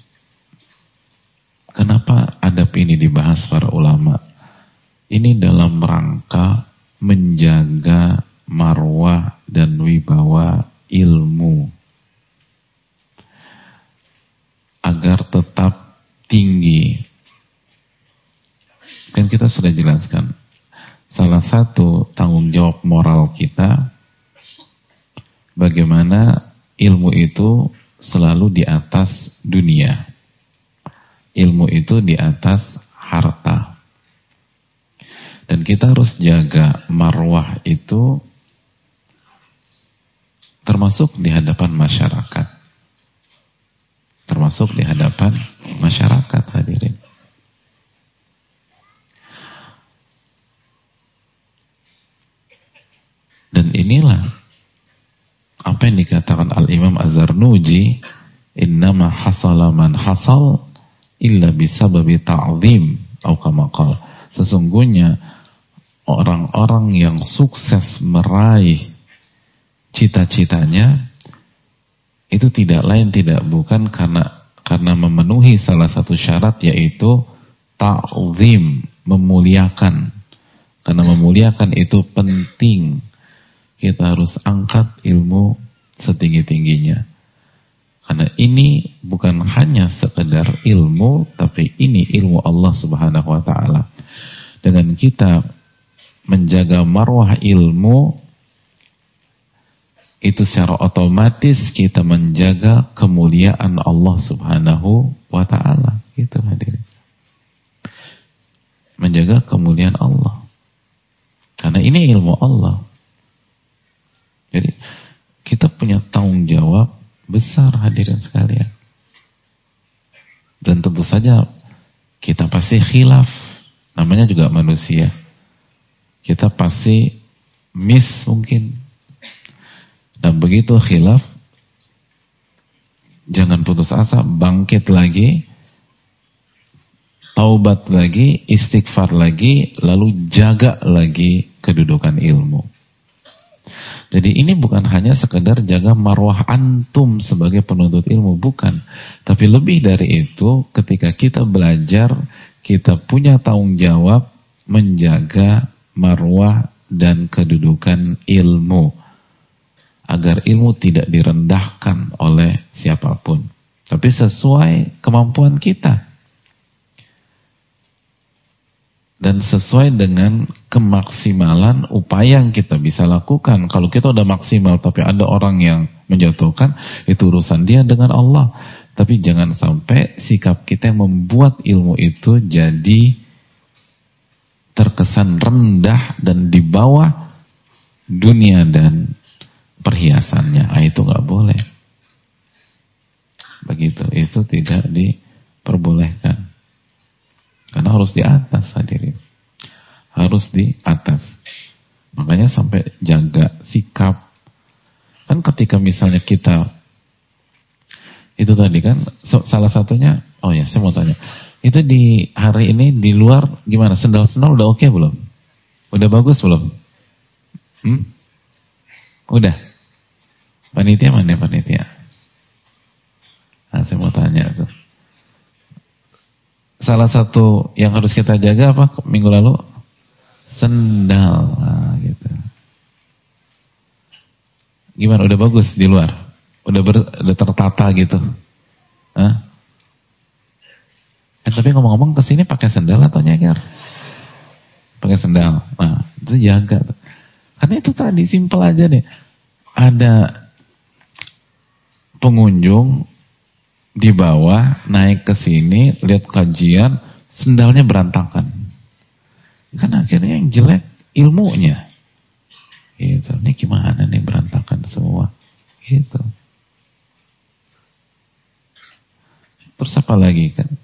kenapa adab ini dibahas para ulama? Ini dalam rangka menjaga marwah dan wibawa ilmu agar tetap tinggi. Kan kita sudah jelaskan, salah satu tanggung jawab moral kita bagaimana ilmu itu selalu di atas dunia. Ilmu itu di atas harta. Dan kita harus jaga marwah itu termasuk di hadapan masyarakat. Termasuk di hadapan masyarakat hadirin. Dan inilah apa yang dikatakan Al-Imam Az-Zarnuji, innama hasala man hasal illa bisababi ta'zim atau kama qala. Sesungguhnya orang-orang yang sukses meraih cita-citanya itu tidak lain tidak bukan karena memenuhi salah satu syarat, yaitu ta'zim, memuliakan. Karena memuliakan itu penting. Kita harus angkat ilmu setinggi-tingginya. Karena ini bukan hanya sekedar ilmu, tapi ini ilmu Allah Subhanahu wa ta'ala. Dengan kita menjaga marwah ilmu, itu secara otomatis kita menjaga kemuliaan Allah Subhanahu wa ta'ala. Gitu hadirin. Menjaga kemuliaan Allah. Karena ini ilmu Allah. Jadi kita punya tanggung jawab besar hadirin sekalian. Dan tentu saja kita pasti khilaf. Namanya juga manusia. Kita pasti miss mungkin. Dan begitu khilaf, jangan putus asa, bangkit lagi, taubat lagi, istighfar lagi, lalu jaga lagi kedudukan ilmu. Jadi ini bukan hanya sekedar jaga marwah antum sebagai penuntut ilmu, bukan. Tapi lebih dari itu, ketika kita belajar, kita punya tanggung jawab menjaga marwah dan kedudukan ilmu, agar ilmu tidak direndahkan oleh siapapun, tapi sesuai kemampuan kita dan sesuai dengan kemaksimalan upaya yang kita bisa lakukan. Kalau kita udah maksimal tapi ada orang yang menjatuhkan, itu urusan dia dengan Allah. Tapi jangan sampai sikap kita yang membuat ilmu itu jadi terkesan rendah dan di bawah dunia dan perhiasannya. Itu nggak boleh. Begitu, itu tidak diperbolehkan. Karena harus di atas, hadirin. Harus di atas. Makanya sampai jaga sikap. Kan ketika misalnya kita, itu tadi kan salah satunya, oh ya saya mau tanya, itu di hari ini di luar gimana? Sendal-sendal udah oke belum? Udah bagus belum? Udah? Panitia mana panitia? Nah, saya mau tanya tuh. Salah satu yang harus kita jaga apa minggu lalu? Sendal. Nah, gitu. Gimana? Udah bagus di luar? Udah tertata gitu? Hah? Tapi ngomong-ngomong kesini pakai sendal atau nyeker? Pakai sendal. Nah, itu jaga. Karena itu tadi simpel aja nih. Ada pengunjung di bawah naik ke sini, lihat kajian, sendalnya berantakan. Kan akhirnya yang jelek ilmunya. Gitu. Ini gimana nih berantakan semua? Gitu. Terus apa lagi kan?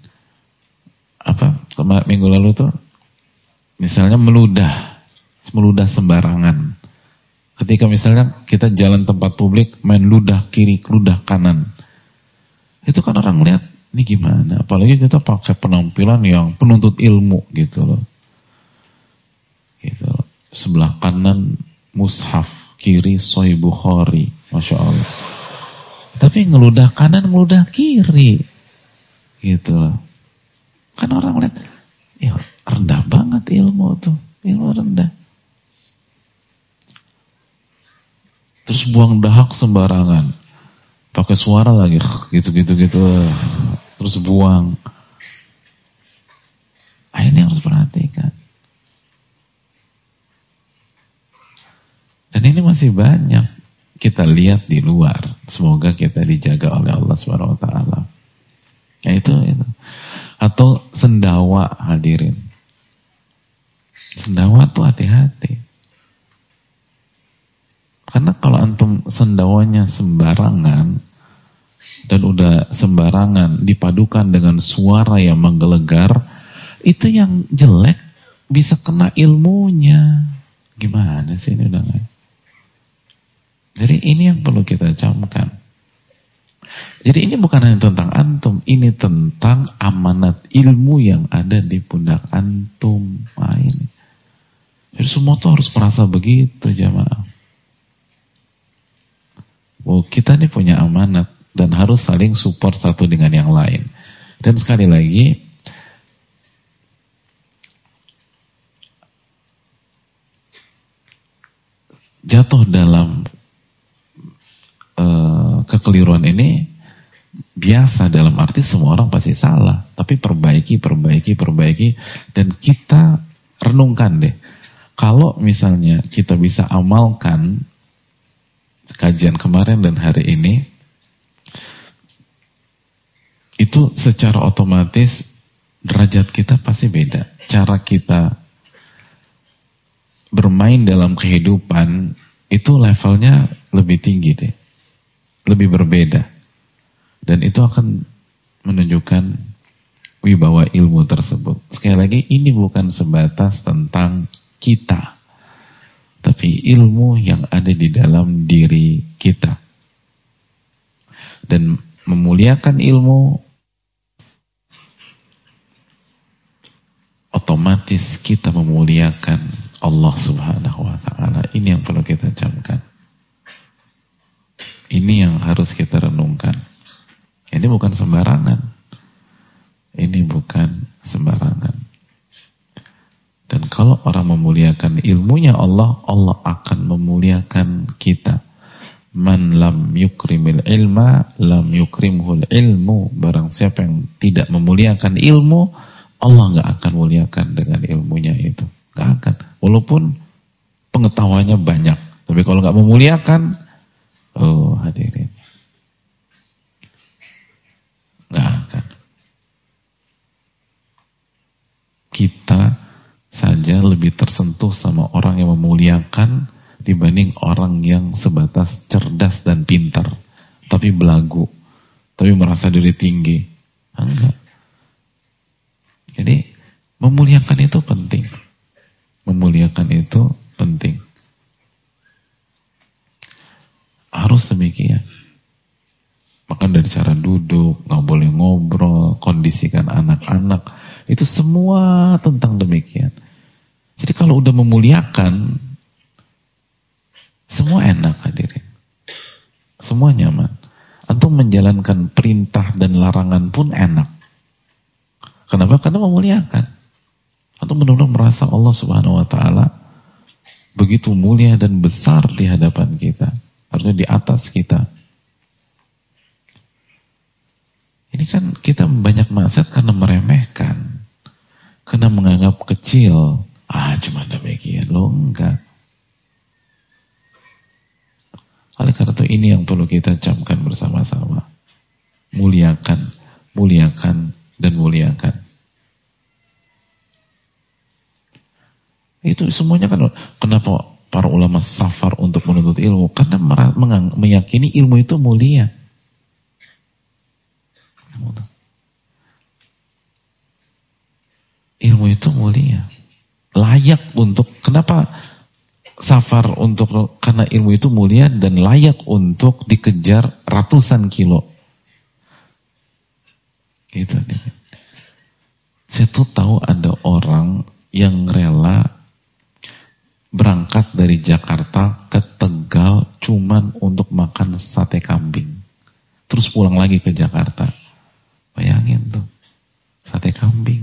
Minggu lalu tuh misalnya meludah sembarangan. Ketika misalnya kita jalan tempat publik main ludah kiri, ludah kanan. Itu kan orang lihat, ini gimana? Apalagi kita pakai penampilan yang penuntut ilmu gitu loh. Gitu loh. Sebelah kanan mushaf, kiri Sahih Bukhari, Masya Allah. Tapi ngeludah kanan, ngeludah kiri. Gitu loh. Kan orang lihat, ya rendah banget ilmu tuh. Ilmu rendah. Terus buang dahak sembarangan. Pakai suara lagi, gitu. Terus buang. Ini harus perhatikan. Dan ini masih banyak kita lihat di luar. Semoga kita dijaga oleh Allah Subhanahu wa taala. Ya itu. Atau sendawa, hadirin. Sendawa tuh hati-hati. Karena kalau antum sendawanya sembarangan dan udah sembarangan dipadukan dengan suara yang menggelegar, itu yang jelek bisa kena ilmunya. Gimana sih ini udah nggak? Jadi ini yang perlu kita camkan. Jadi ini bukan hanya tentang antum, ini tentang amanat ilmu yang ada di pundak antum. Nah, ini. Jadi semua tuh harus merasa begitu, jamaah. Oh, kita ini punya amanat dan harus saling support satu dengan yang lain. Dan sekali lagi, jatuh dalam kekeliruan ini biasa, dalam arti semua orang pasti salah, tapi perbaiki dan kita renungkan deh. Kalau misalnya kita bisa amalkan kajian kemarin dan hari ini, itu secara otomatis derajat kita pasti beda. Cara kita bermain dalam kehidupan itu levelnya lebih tinggi deh. Lebih berbeda. Dan itu akan menunjukkan wibawa ilmu tersebut. Sekali lagi, ini bukan sebatas tentang kita, tapi ilmu yang ada di dalam diri kita. Dan memuliakan ilmu, otomatis kita memuliakan Allah Subhanahu wa ta'ala. Ini yang perlu kita camkan. Ini yang harus kita renungkan. Ini bukan sembarangan. Ini bukan sembarangan. Dan Kalau orang memuliakan ilmunya Allah, Allah akan memuliakan kita. Man lam yukrimil ilma, lam yukrimhul ilmu. Barang siapa yang tidak memuliakan ilmu, Allah gak akan muliakan dengan ilmunya itu. Gak akan. Walaupun pengetahuannya banyak. Tapi kalau gak memuliakan, oh hadirin, gak akan. Kita saja lebih tersentuh sama orang yang memuliakan dibanding orang yang sebatas cerdas dan pintar, tapi belagu, tapi merasa diri tinggi. Enggak. Jadi memuliakan itu penting. Memuliakan itu penting. Harus demikian. Maka dari cara duduk, nggak boleh ngobrol, kondisikan anak-anak, itu semua tentang demikian. Jadi kalau udah memuliakan, semua enak hadirin. Semua nyaman. Antum menjalankan perintah dan larangan pun enak. Kenapa? Karena memuliakan. Antum benar-benar merasa Allah Subhanahu wa Ta'ala begitu mulia dan besar di hadapan kita. Harusnya di atas kita. Ini kan kita banyak maksiat karena meremehkan. Karena menganggap kecil. Cuma demikian. Loh, enggak. Oleh karena itu ini yang perlu kita camkan bersama-sama. Muliakan, muliakan, dan muliakan. Itu semuanya kan, kenapa para ulama safar untuk menuntut ilmu? Karena meyakini ilmu itu mulia. Ilmu itu mulia. Layak untuk, kenapa safar untuk, karena ilmu itu mulia dan layak untuk dikejar ratusan kilo. Gitu nih. Saya tuh tahu ada orang yang rela berangkat dari Jakarta ke Tegal cuman untuk makan sate kambing. Terus pulang lagi ke Jakarta. Bayangin tuh, sate kambing.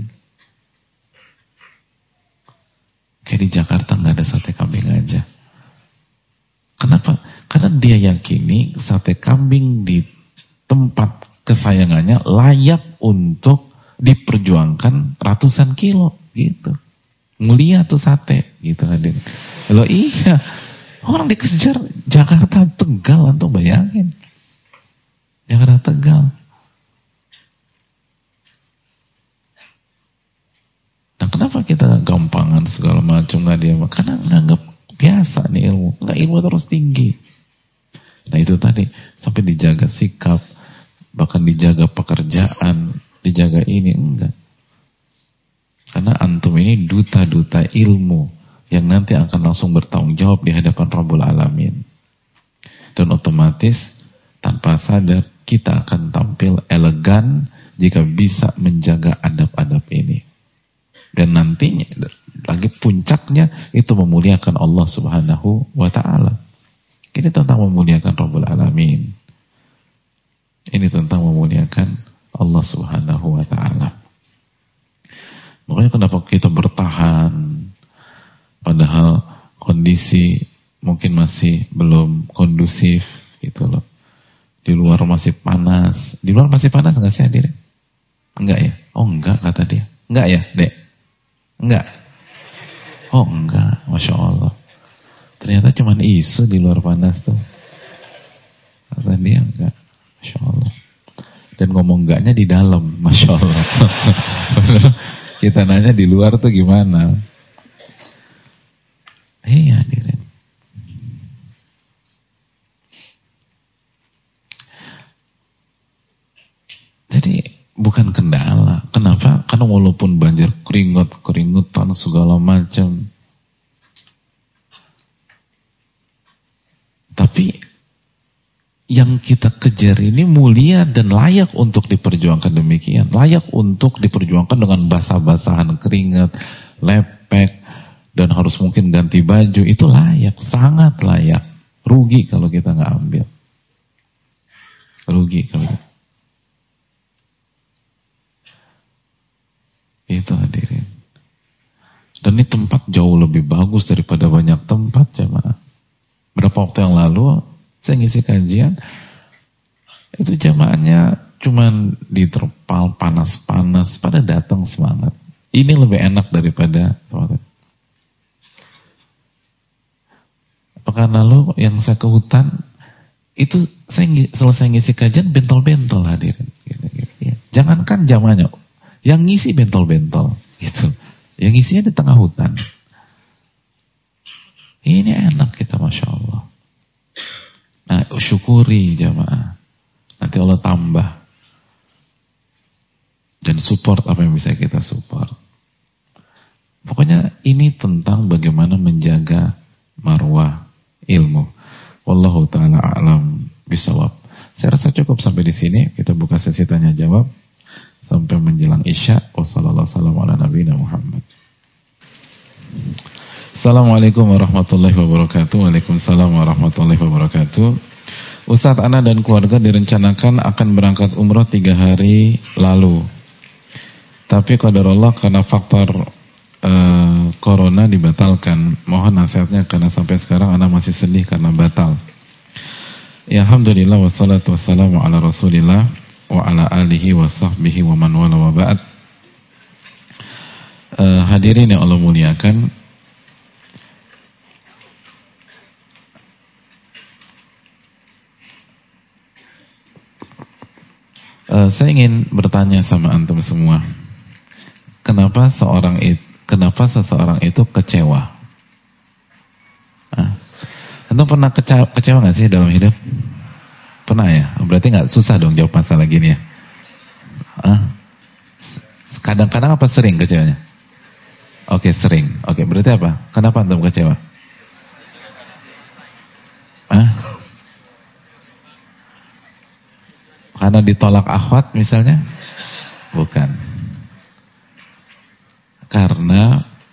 Kayak di Jakarta nggak ada sate kambing aja. Kenapa? Karena dia yakini sate kambing di tempat kesayangannya layak untuk diperjuangkan ratusan kilo, gitu. Mulia tuh sate, gitu hadirin. Loh iya, orang dikejar Jakarta Tegal, antum bayangin. Jakarta Tegal. Nah kenapa kita gampangan segala macam nggak dia? Karena nganggap biasa nih ilmu. Nggak, ilmu terus tinggi. Nah itu tadi sampai dijaga sikap, bahkan dijaga pekerjaan, dijaga ini enggak. Karena antum ini duta-duta ilmu yang nanti akan langsung bertanggung jawab di hadapan Rabbul Alamin. Dan otomatis tanpa sadar kita akan tampil elegan jika bisa menjaga adab-adab ini. Dan nantinya lagi puncaknya itu memuliakan Allah Subhanahu wa Ta'ala. Ini tentang memuliakan Rabbul Alamin. Ini tentang memuliakan Allah Subhanahu wa Ta'ala. Makanya kenapa kita bertahan padahal kondisi mungkin masih belum kondusif gitu loh. Di luar masih panas. Di luar masih panas enggak sih hadirin? Enggak ya? Oh enggak kata dia. Enggak ya, Dek? Enggak. Oh enggak, Masya Allah. Ternyata cuma isu di luar panas tuh. Kata dia enggak. Masya Allah. Dan ngomong enggaknya di dalam. Masya Allah. Kita nanya di luar tuh gimana? Iya hadirin. Jadi bukan kendala. Kenapa? Karena walaupun banjir keringutan segala macam, tapi yang kita kejar ini mulia dan layak untuk diperjuangkan demikian. Layak untuk diperjuangkan dengan basah-basahan keringat, lepek, dan harus mungkin ganti baju. Itu layak, sangat layak. Rugi kalau kita nggak ambil. Rugi kalau kita. Itu hadirin. Dan ini tempat jauh lebih bagus daripada banyak tempat jamaah. Berapa waktu yang lalu saya ngisi kajian, itu jamaahnya cuman di terpal panas-panas, pada datang semangat. Ini lebih enak daripada tempat. Pekan lalu yang saya ke hutan, itu saya selesai ngisi kajian bentol-bentol hadirin. Jangankan jamaahnya, yang ngisi bentol-bentol gitu. Yang ngisinya di tengah hutan. Ini enak kita, Masya Allah. Nah, syukuri jamaah. Nanti Allah tambah. Dan support apa yang bisa kita support. Pokoknya ini tentang bagaimana menjaga marwah ilmu. Wallahu ta'ala a'lam bisawab. Saya rasa cukup sampai di sini. Kita buka sesi tanya jawab sampai menjelang Isya. Wassalamualaikum warahmatullahi wabarakatuh. Assalamualaikum warahmatullahi wabarakatuh. Waalaikumsalam warahmatullahi wabarakatuh. Ustadz, ana dan keluarga direncanakan akan berangkat umroh 3 hari lalu. Tapi qadarullah karena faktor corona dibatalkan. Mohon nasihatnya karena sampai sekarang ana masih sedih karena batal. Ya, alhamdulillah wassalatu wassalamu ala Rasulillah wa ala alihi wa sahbihi wa man wala wa ba'd. Hadirin yang Allah muliakan, saya ingin bertanya sama antum semua, kenapa seseorang itu kecewa? Antum pernah kecewa nggak sih dalam hidup? Pernah ya? Berarti nggak susah dong jawab masalah gini ya? Kadang-kadang apa sering kecewanya? Oke, sering. Oke, berarti apa? Kenapa antum kecewa? Karena ditolak akhwat misalnya? Bukan. Karena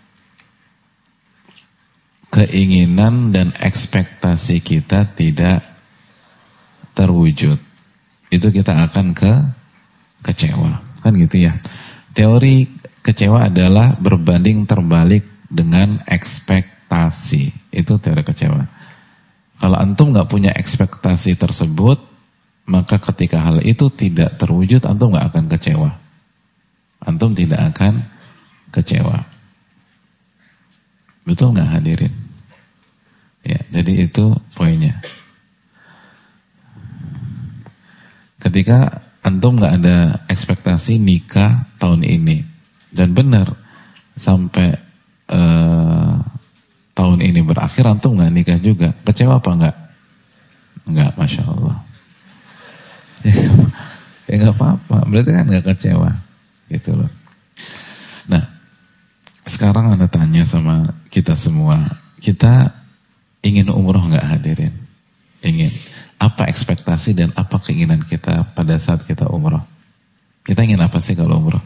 keinginan dan ekspektasi kita tidak terwujud. Itu kita akan kecewa. Kan gitu ya. Teori kecewa adalah berbanding terbalik dengan ekspektasi. Itu teori kecewa. Kalau antum gak punya ekspektasi tersebut, maka ketika hal itu tidak terwujud, antum gak akan kecewa. Antum tidak akan kecewa. Betul gak hadirin? Ya, jadi itu poinnya. Ketika antum gak ada ekspektasi nikah tahun ini, dan benar sampai tahun ini berakhir antum gak nikah juga, kecewa apa enggak? Enggak, Masya Allah. Ya gak apa-apa, berarti kan gak kecewa gitu loh. Nah, sekarang Anda tanya sama kita semua, kita ingin umroh gak hadirin? Ingin. Apa ekspektasi dan apa keinginan kita pada saat kita umroh? Kita ingin apa sih kalau umroh?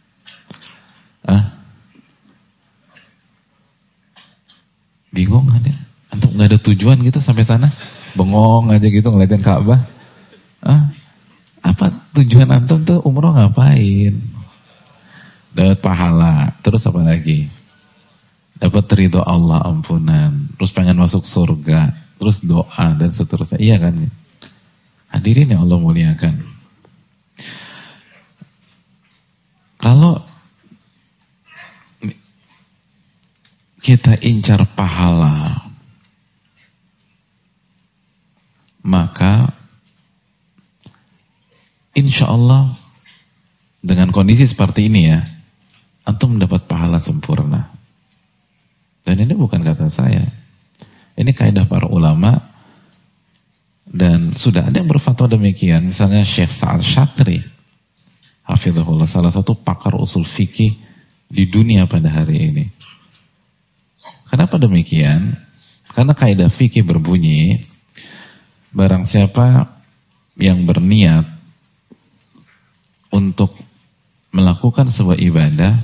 Bingung ada? Antum nggak ada tujuan gitu sampai sana? Bengong aja gitu ngeliatin Ka'bah? Apa tujuan antum tuh umroh ngapain? Dapat pahala, terus apa lagi? Dapat ridho Allah, ampunan, terus pengen masuk surga, terus doa dan seterusnya. Iya kan? Hadirin yang Allah muliakan. Kalau kita incar pahala, maka insya Allah dengan kondisi seperti ini ya, antum mendapat pahala sempurna. Dan ini bukan kata saya, ini kaidah para ulama, dan sudah ada yang berfatwa demikian. Misalnya Syekh Sa'ad Syatri hafizahullah, salah satu pakar usul fikih di dunia pada hari ini. Kenapa demikian? Karena kaidah fikih berbunyi, barang siapa yang berniat untuk melakukan sebuah ibadah,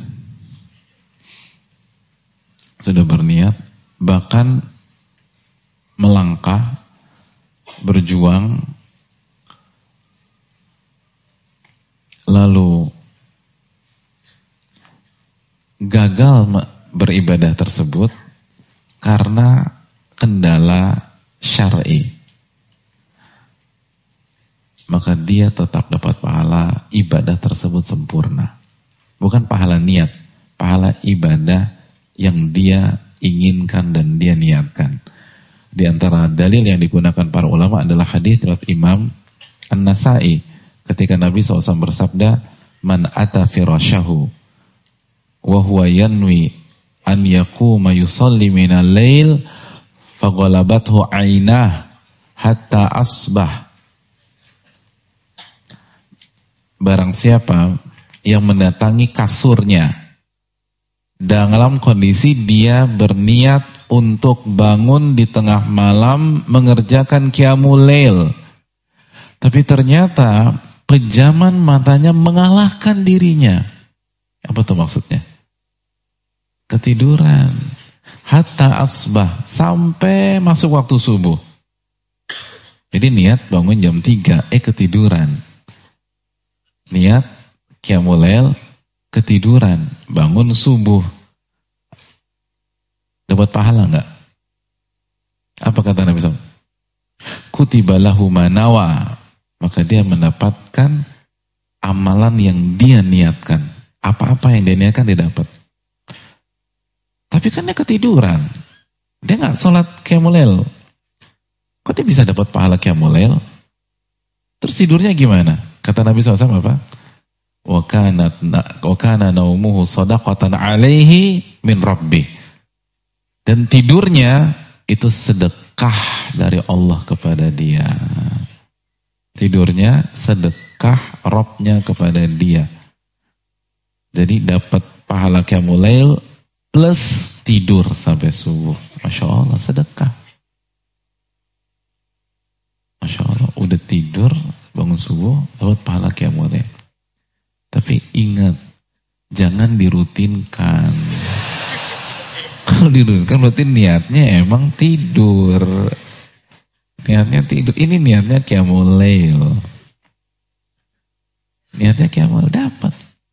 sudah berniat, bahkan melangkah, berjuang, lalu gagal beribadah tersebut karena kendala syar'i, maka dia tetap dapat pahala ibadah tersebut sempurna. Bukan pahala niat, pahala ibadah yang dia inginkan dan dia niatkan. Di antara dalil yang digunakan para ulama adalah hadis riwayat Imam An-Nasa'i ketika Nabi SAW bersabda, "Man ata firasyahu wa huwa yanwi an yaquma yusalli minal lail faghalabathu 'ainah hatta asbah." Barang siapa yang mendatangi kasurnya dalam kondisi dia berniat untuk bangun di tengah malam mengerjakan qiyamul lail, tapi ternyata pejaman matanya mengalahkan dirinya. Apa tuh maksudnya? Ketiduran. Hatta asbah, sampai masuk waktu subuh. Jadi niat bangun jam 3, ketiduran. Niat qiyamul lail, ketiduran, bangun subuh. Dapat pahala enggak? Apa kata Nabi SAW? Kutiba lahu ma nawa. Maka dia mendapatkan amalan yang dia niatkan. Apa-apa yang dia niatkan dia dapat. Tapi kan dia ketiduran. Dia enggak sholat qiyamul lail. Kok dia bisa dapat pahala qiyamul lail? Terus tidurnya gimana? Kata Nabi SAW apa? Wa kana naumuhu shadaqatan alaihi min rabbih. Dan tidurnya itu sedekah dari Allah kepada dia. Tidurnya sedekah Rabbnya kepada dia. Jadi dapat pahala qiyamul lail plus tidur sampai subuh. Masya Allah, sedekah. Masya Allah, udah tidur, bangun subuh, dapat pahala qiyamul lail. Tapi ingat, jangan dirutinkan. Kalau dirutinkan berarti niatnya emang tidur. Niatnya tidur. Ini niatnya qiyamul lail. Niatnya qiyamul dapat.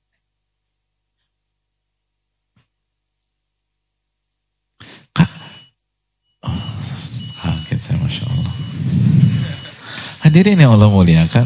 Kaget saya, Masya Allah. Hadirin yang Allah muliakan,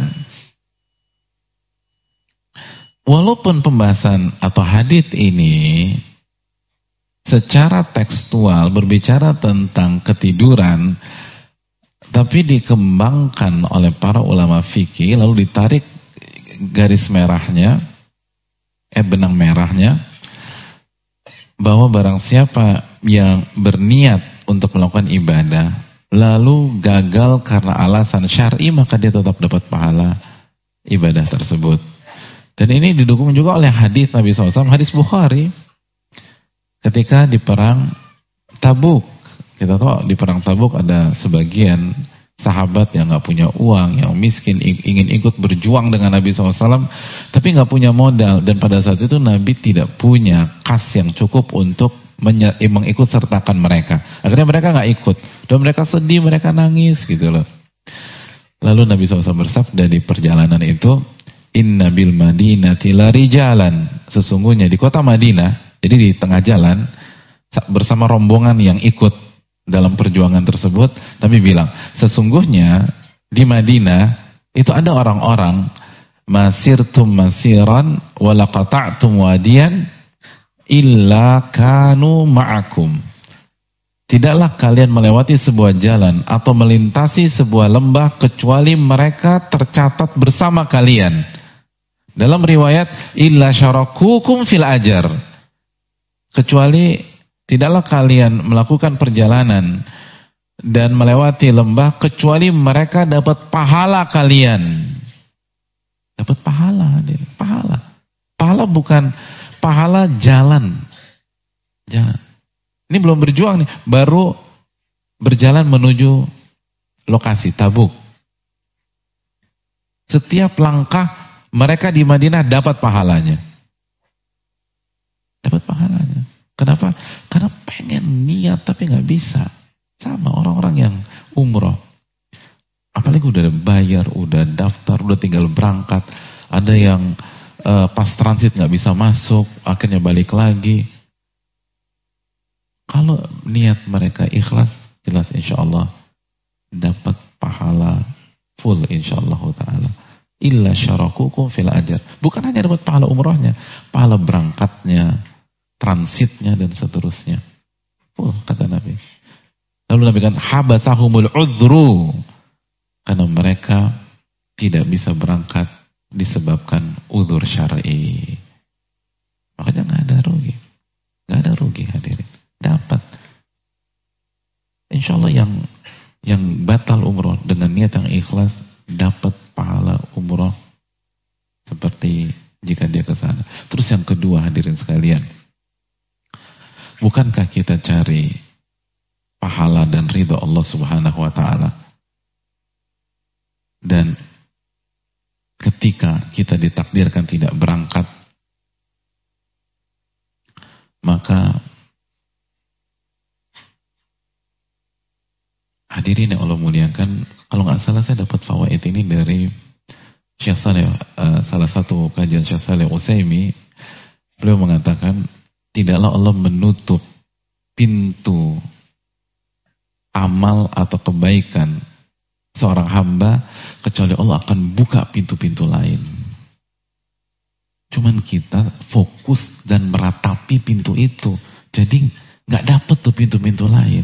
walaupun pembahasan atau hadits ini secara tekstual berbicara tentang ketiduran, tapi dikembangkan oleh para ulama fikih, lalu ditarik garis merahnya, benang merahnya, bahwa barang siapa yang berniat untuk melakukan ibadah, lalu gagal karena alasan syar'i, maka dia tetap dapat pahala ibadah tersebut. Dan ini didukung juga oleh hadis Nabi SAW, hadis Bukhari. Ketika di perang Tabuk, kita tahu di perang Tabuk ada sebagian sahabat yang gak punya uang, yang miskin, ingin ikut berjuang dengan Nabi SAW, tapi gak punya modal. Dan pada saat itu Nabi tidak punya kas yang cukup untuk mengikut sertakan mereka. Akhirnya mereka gak ikut. Dan mereka sedih, mereka nangis gitu loh. Lalu Nabi SAW bersabda di perjalanan itu, Inna bil Madinati la rijalan. Sesungguhnya di kota Madinah, jadi di tengah jalan, bersama rombongan yang ikut dalam perjuangan tersebut, Nabi bilang, sesungguhnya di Madinah itu ada orang-orang, masirtum masiran walaqata'tum wadiyan illa kanu ma'akum. Tidaklah kalian melewati sebuah jalan atau melintasi sebuah lembah kecuali mereka tercatat bersama kalian. Dalam riwayat, illa syarakukum fil ajar. Kecuali tidaklah kalian melakukan perjalanan dan melewati lembah kecuali mereka dapat pahala kalian. Dapat pahala, pahala. Pahala bukan pahala jalan. Jalan. Ini belum berjuang nih, baru berjalan menuju lokasi Tabuk. Setiap langkah mereka di Madinah dapat pahalanya. Dapat pahalanya. Kenapa? Karena pengen niat tapi gak bisa. Sama orang-orang yang umroh. Apalagi udah bayar, udah daftar, udah tinggal berangkat. Ada yang pas transit gak bisa masuk, akhirnya balik lagi. niat mereka ikhlas, jelas insya Allah dapat pahala full insya Allah ta'ala. Illa syarakukum fil ajr. Bukan hanya dapat pahala umrohnya, pahala berangkatnya, transitnya dan seterusnya. Kata Nabi. Lalu Nabi kan habasahumul udhru, karena mereka tidak bisa berangkat disebabkan udzur syar'i. Makanya nggak ada rugi hadirin. Dapat. Insya Allah yang batal umroh dengan niat yang ikhlas dapat pahala umroh seperti jika dia ke sana. Terus yang kedua hadirin sekalian, bukankah kita cari pahala dan ridho Allah Subhanahu wa taala? Dan ketika kita ditakdirkan tidak berangkat, maka hadirin yang Allah muliakan, kalau nggak salah saya dapat fawaid ini dari Syekh Shalih, salah satu kajian Syekh Shalih Utsaimin. Beliau mengatakan, tidaklah Allah menutup pintu amal atau kebaikan seorang hamba kecuali Allah akan buka pintu-pintu lain. Cuman kita fokus dan meratapi pintu itu, jadi nggak dapet tuh pintu-pintu lain.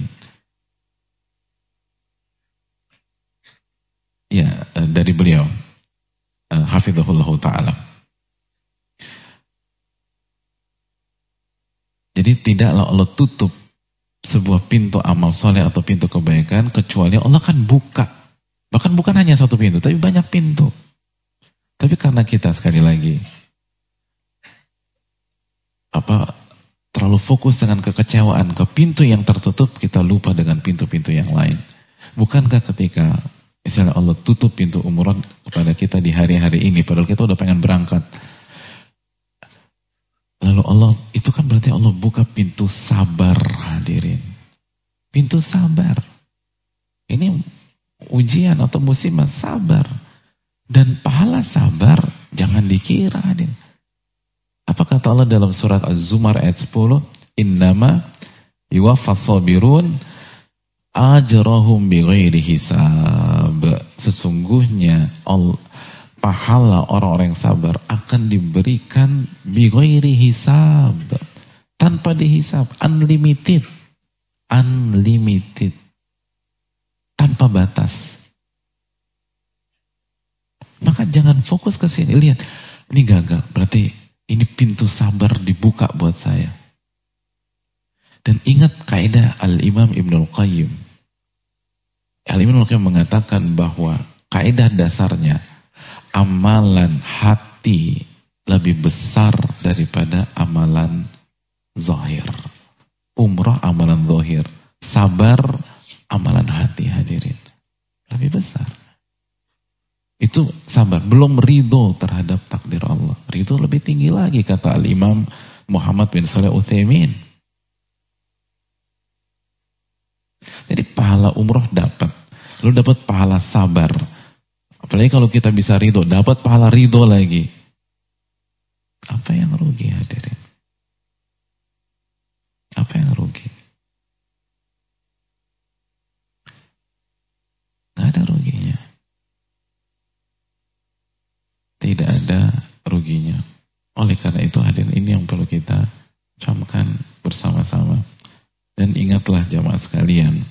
Ya, dari beliau hafizahullah ta'ala. Jadi tidaklah Allah tutup sebuah pintu amal soleh atau pintu kebaikan kecuali Allah akan buka. Bahkan bukan hanya satu pintu, tapi banyak pintu. Tapi karena kita sekali lagi terlalu fokus dengan kekecewaan ke pintu yang tertutup, kita lupa dengan pintu-pintu yang lain. Bukankah ketika misalnya Allah tutup pintu umroh kepada kita di hari-hari ini, padahal kita udah pengen berangkat, lalu Allah, itu kan berarti Allah buka pintu sabar hadirin. Pintu sabar. Ini ujian atau musibah, sabar. Dan pahala sabar jangan dikira hadirin. Apa kata Allah dalam surat Az-Zumar ayat 10? Innama yuwaffas sabirun ajrahum bighairi hisab. Sesungguhnya pahala orang-orang yang sabar akan diberikan bighairi hisab, tanpa dihisab, unlimited, tanpa batas. Maka jangan fokus ke sini, lihat ini gagal, berarti ini pintu sabar dibuka buat saya. Dan ingat kaidah Al-Imam Ibnul Qayyim. Al-Imam Ibnul Qayyim mengatakan bahwa kaidah dasarnya amalan hati lebih besar daripada amalan zahir. Umrah amalan zahir, sabar amalan hati hadirin. Lebih besar. Itu sabar, belum ridho terhadap takdir Allah. Ridho lebih tinggi lagi kata Al-Imam Muhammad bin Shalih Utsaimin. Jadi pahala umroh dapat, lalu dapat pahala sabar. Apalagi kalau kita bisa ridho, dapat pahala ridho lagi. Apa yang rugi hadirin? Apa yang rugi? Gak ada ruginya. Tidak ada ruginya. Oleh karena itu hadirin, ini yang perlu kita camkan bersama-sama. Dan ingatlah jamaah sekalian,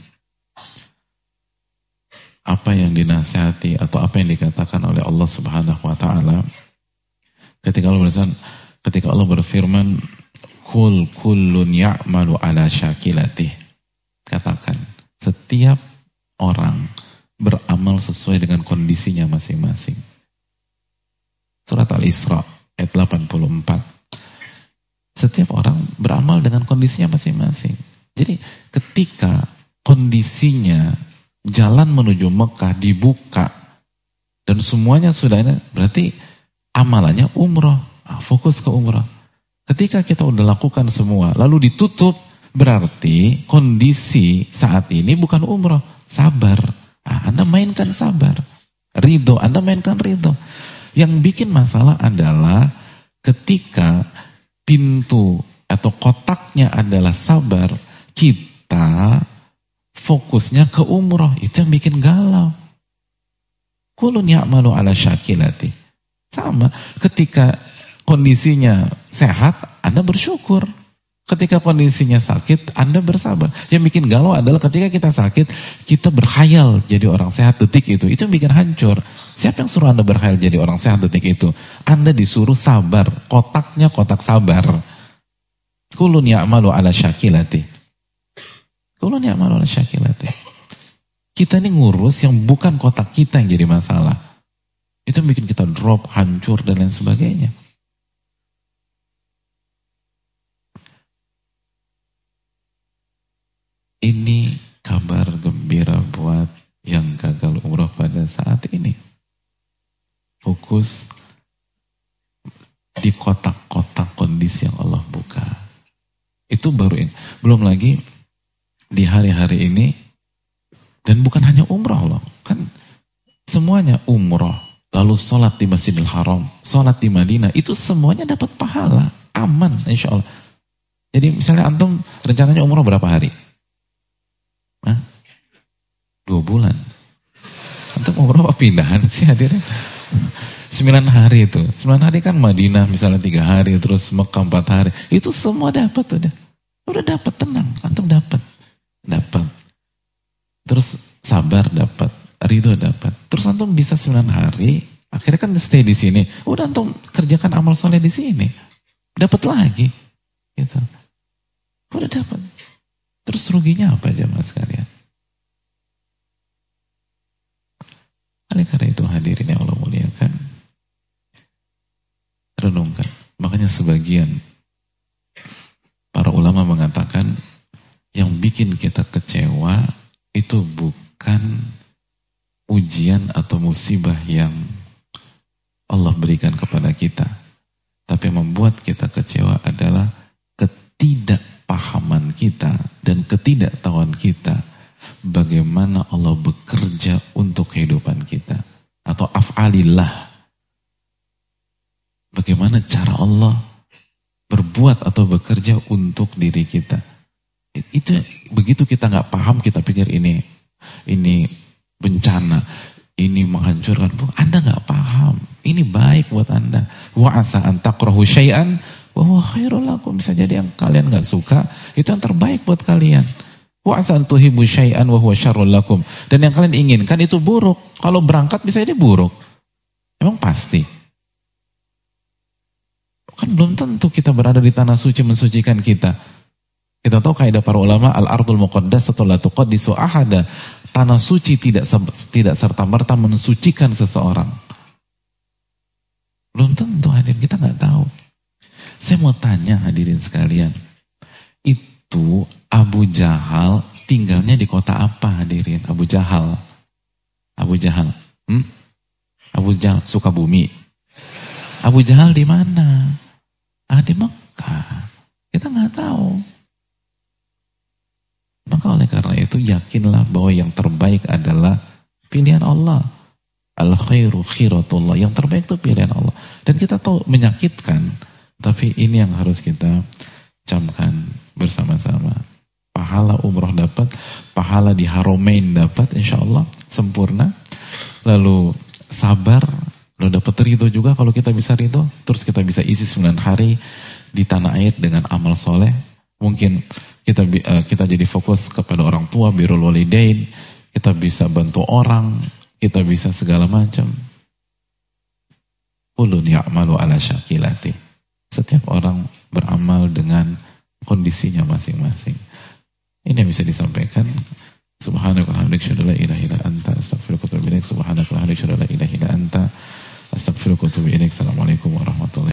apa yang dinasihati atau apa yang dikatakan oleh Allah Subhanahu wa taala ketika Allah berfirman, kullun ya'malu ala syakilatih. Katakan, setiap orang beramal sesuai dengan kondisinya masing-masing. Surat Al-Isra ayat 84. Setiap orang beramal dengan kondisinya masing-masing. Jadi ketika kondisinya jalan menuju Mekah dibuka dan semuanya sudah ini, berarti amalannya umroh. Fokus ke umroh. Ketika kita udah lakukan semua lalu ditutup, berarti kondisi saat ini bukan umroh, sabar. Anda mainkan sabar. Ridho, Anda mainkan ridho. Yang bikin masalah adalah ketika pintu atau kotaknya adalah sabar, kita kita fokusnya ke umroh, itu yang bikin galau. Kulun ya'malu ala syakilati. Sama, ketika kondisinya sehat, Anda bersyukur. Ketika kondisinya sakit, Anda bersabar. Yang bikin galau adalah ketika kita sakit, kita berkhayal jadi orang sehat detik itu. Itu yang bikin hancur. Siapa yang suruh Anda berkhayal jadi orang sehat detik itu? Anda disuruh sabar. Kotaknya kotak sabar. Kulun ya'malu ala syakilati. Kulun ya'malu ala syakilati. Kita ini ngurus yang bukan kotak kita yang jadi masalah. Itu yang bikin kita drop, hancur, dan lain sebagainya. Ini kabar gembira buat yang gagal umroh pada saat ini. Fokus di kotak-kotak kondisi yang Allah buka. Itu baru ini. Belum lagi di hari-hari ini, dan bukan hanya umroh loh. Kan semuanya umroh, lalu sholat di Masjidil Haram, sholat di Madinah, itu semuanya dapat pahala. Aman insya Allah. Jadi misalnya antum rencananya umroh berapa hari? 2 bulan. Antum umroh apa pindahan sih hadirnya? 9 hari itu. 9 hari kan Madinah misalnya 3 hari, terus Mekah 4 hari. Itu semua dapat udah. Udah dapat, tenang. Antum dapat. Terus sabar dapat, ridho dapat. Terus antum bisa 9 hari, akhirnya kan stay di sini. Udah antum kerjakan amal soleh di sini. Dapat lagi. Gitu. Udah dapat. Terus ruginya apa jemaah sekalian? Oleh karena itu hadirin yang Allah muliakan, renungkan. Makanya sebagian para ulama mengatakan yang bikin kita kecewa itu bukan ujian atau musibah yang Allah berikan kepada kita, tapi yang membuat kita kecewa adalah ketidakpahaman kita dan ketidaktahuan kita bagaimana Allah bekerja untuk kehidupan kita, atau af'alillah. Bagaimana cara Allah berbuat atau bekerja untuk diri kita. Itu begitu kita nggak paham, kita pikir ini bencana, ini menghancurkan. Anda nggak paham. Ini baik buat Anda. Wa asa an takrahu syai'an wa huwa khairul lakum. Bisa jadi yang kalian nggak suka, itu yang terbaik buat kalian. Wa asa an tuhibbu syai'an wa huwa syarrul lakum. Dan yang kalian inginkan itu buruk. Kalau berangkat bisa jadi buruk. Emang pasti. Kan belum tentu kita berada di tanah suci mensucikan kita. Kita tahu kaidah para ulama, al-ardul muqaddasatu la tuqaddisu ahada. Tanah suci tidak serta-merta mensucikan seseorang. Belum tentu hadirin, kita nggak tahu. Saya mau tanya hadirin sekalian, itu Abu Jahal tinggalnya di kota apa hadirin? Abu Jahal Sukabumi. Abu Jahal di mana? Di Mekah. Kita nggak tahu. Maka oleh karena itu yakinlah bahwa yang terbaik adalah pilihan Allah. Al-khairu khiratullah. Yang terbaik itu pilihan Allah. Dan kita tahu menyakitkan, tapi ini yang harus kita camkan bersama-sama. Pahala umroh dapat, pahala di Haramain dapat, insya Allah sempurna. Lalu sabar, lalu dapat ridho juga kalau kita bisa ridho. Terus kita bisa isi 9 hari di tanah air dengan amal soleh. Mungkin kita jadi fokus kepada orang tua, birrul walidain, kita bisa bantu orang, kita bisa segala macam. Ulun ya'malu ala syakilati. Setiap orang beramal dengan kondisinya masing-masing. Ini yang bisa disampaikan. Subhanakallahumma wa bihamdika, la ilaha illa anta, astaghfiruka wa atubu ilaik. Subhanakallahumma wa bihamdika, la ilaha illa anta, astaghfiruka wa atubu ilaik. Assalamualaikum warahmatullahi wabarakatuh.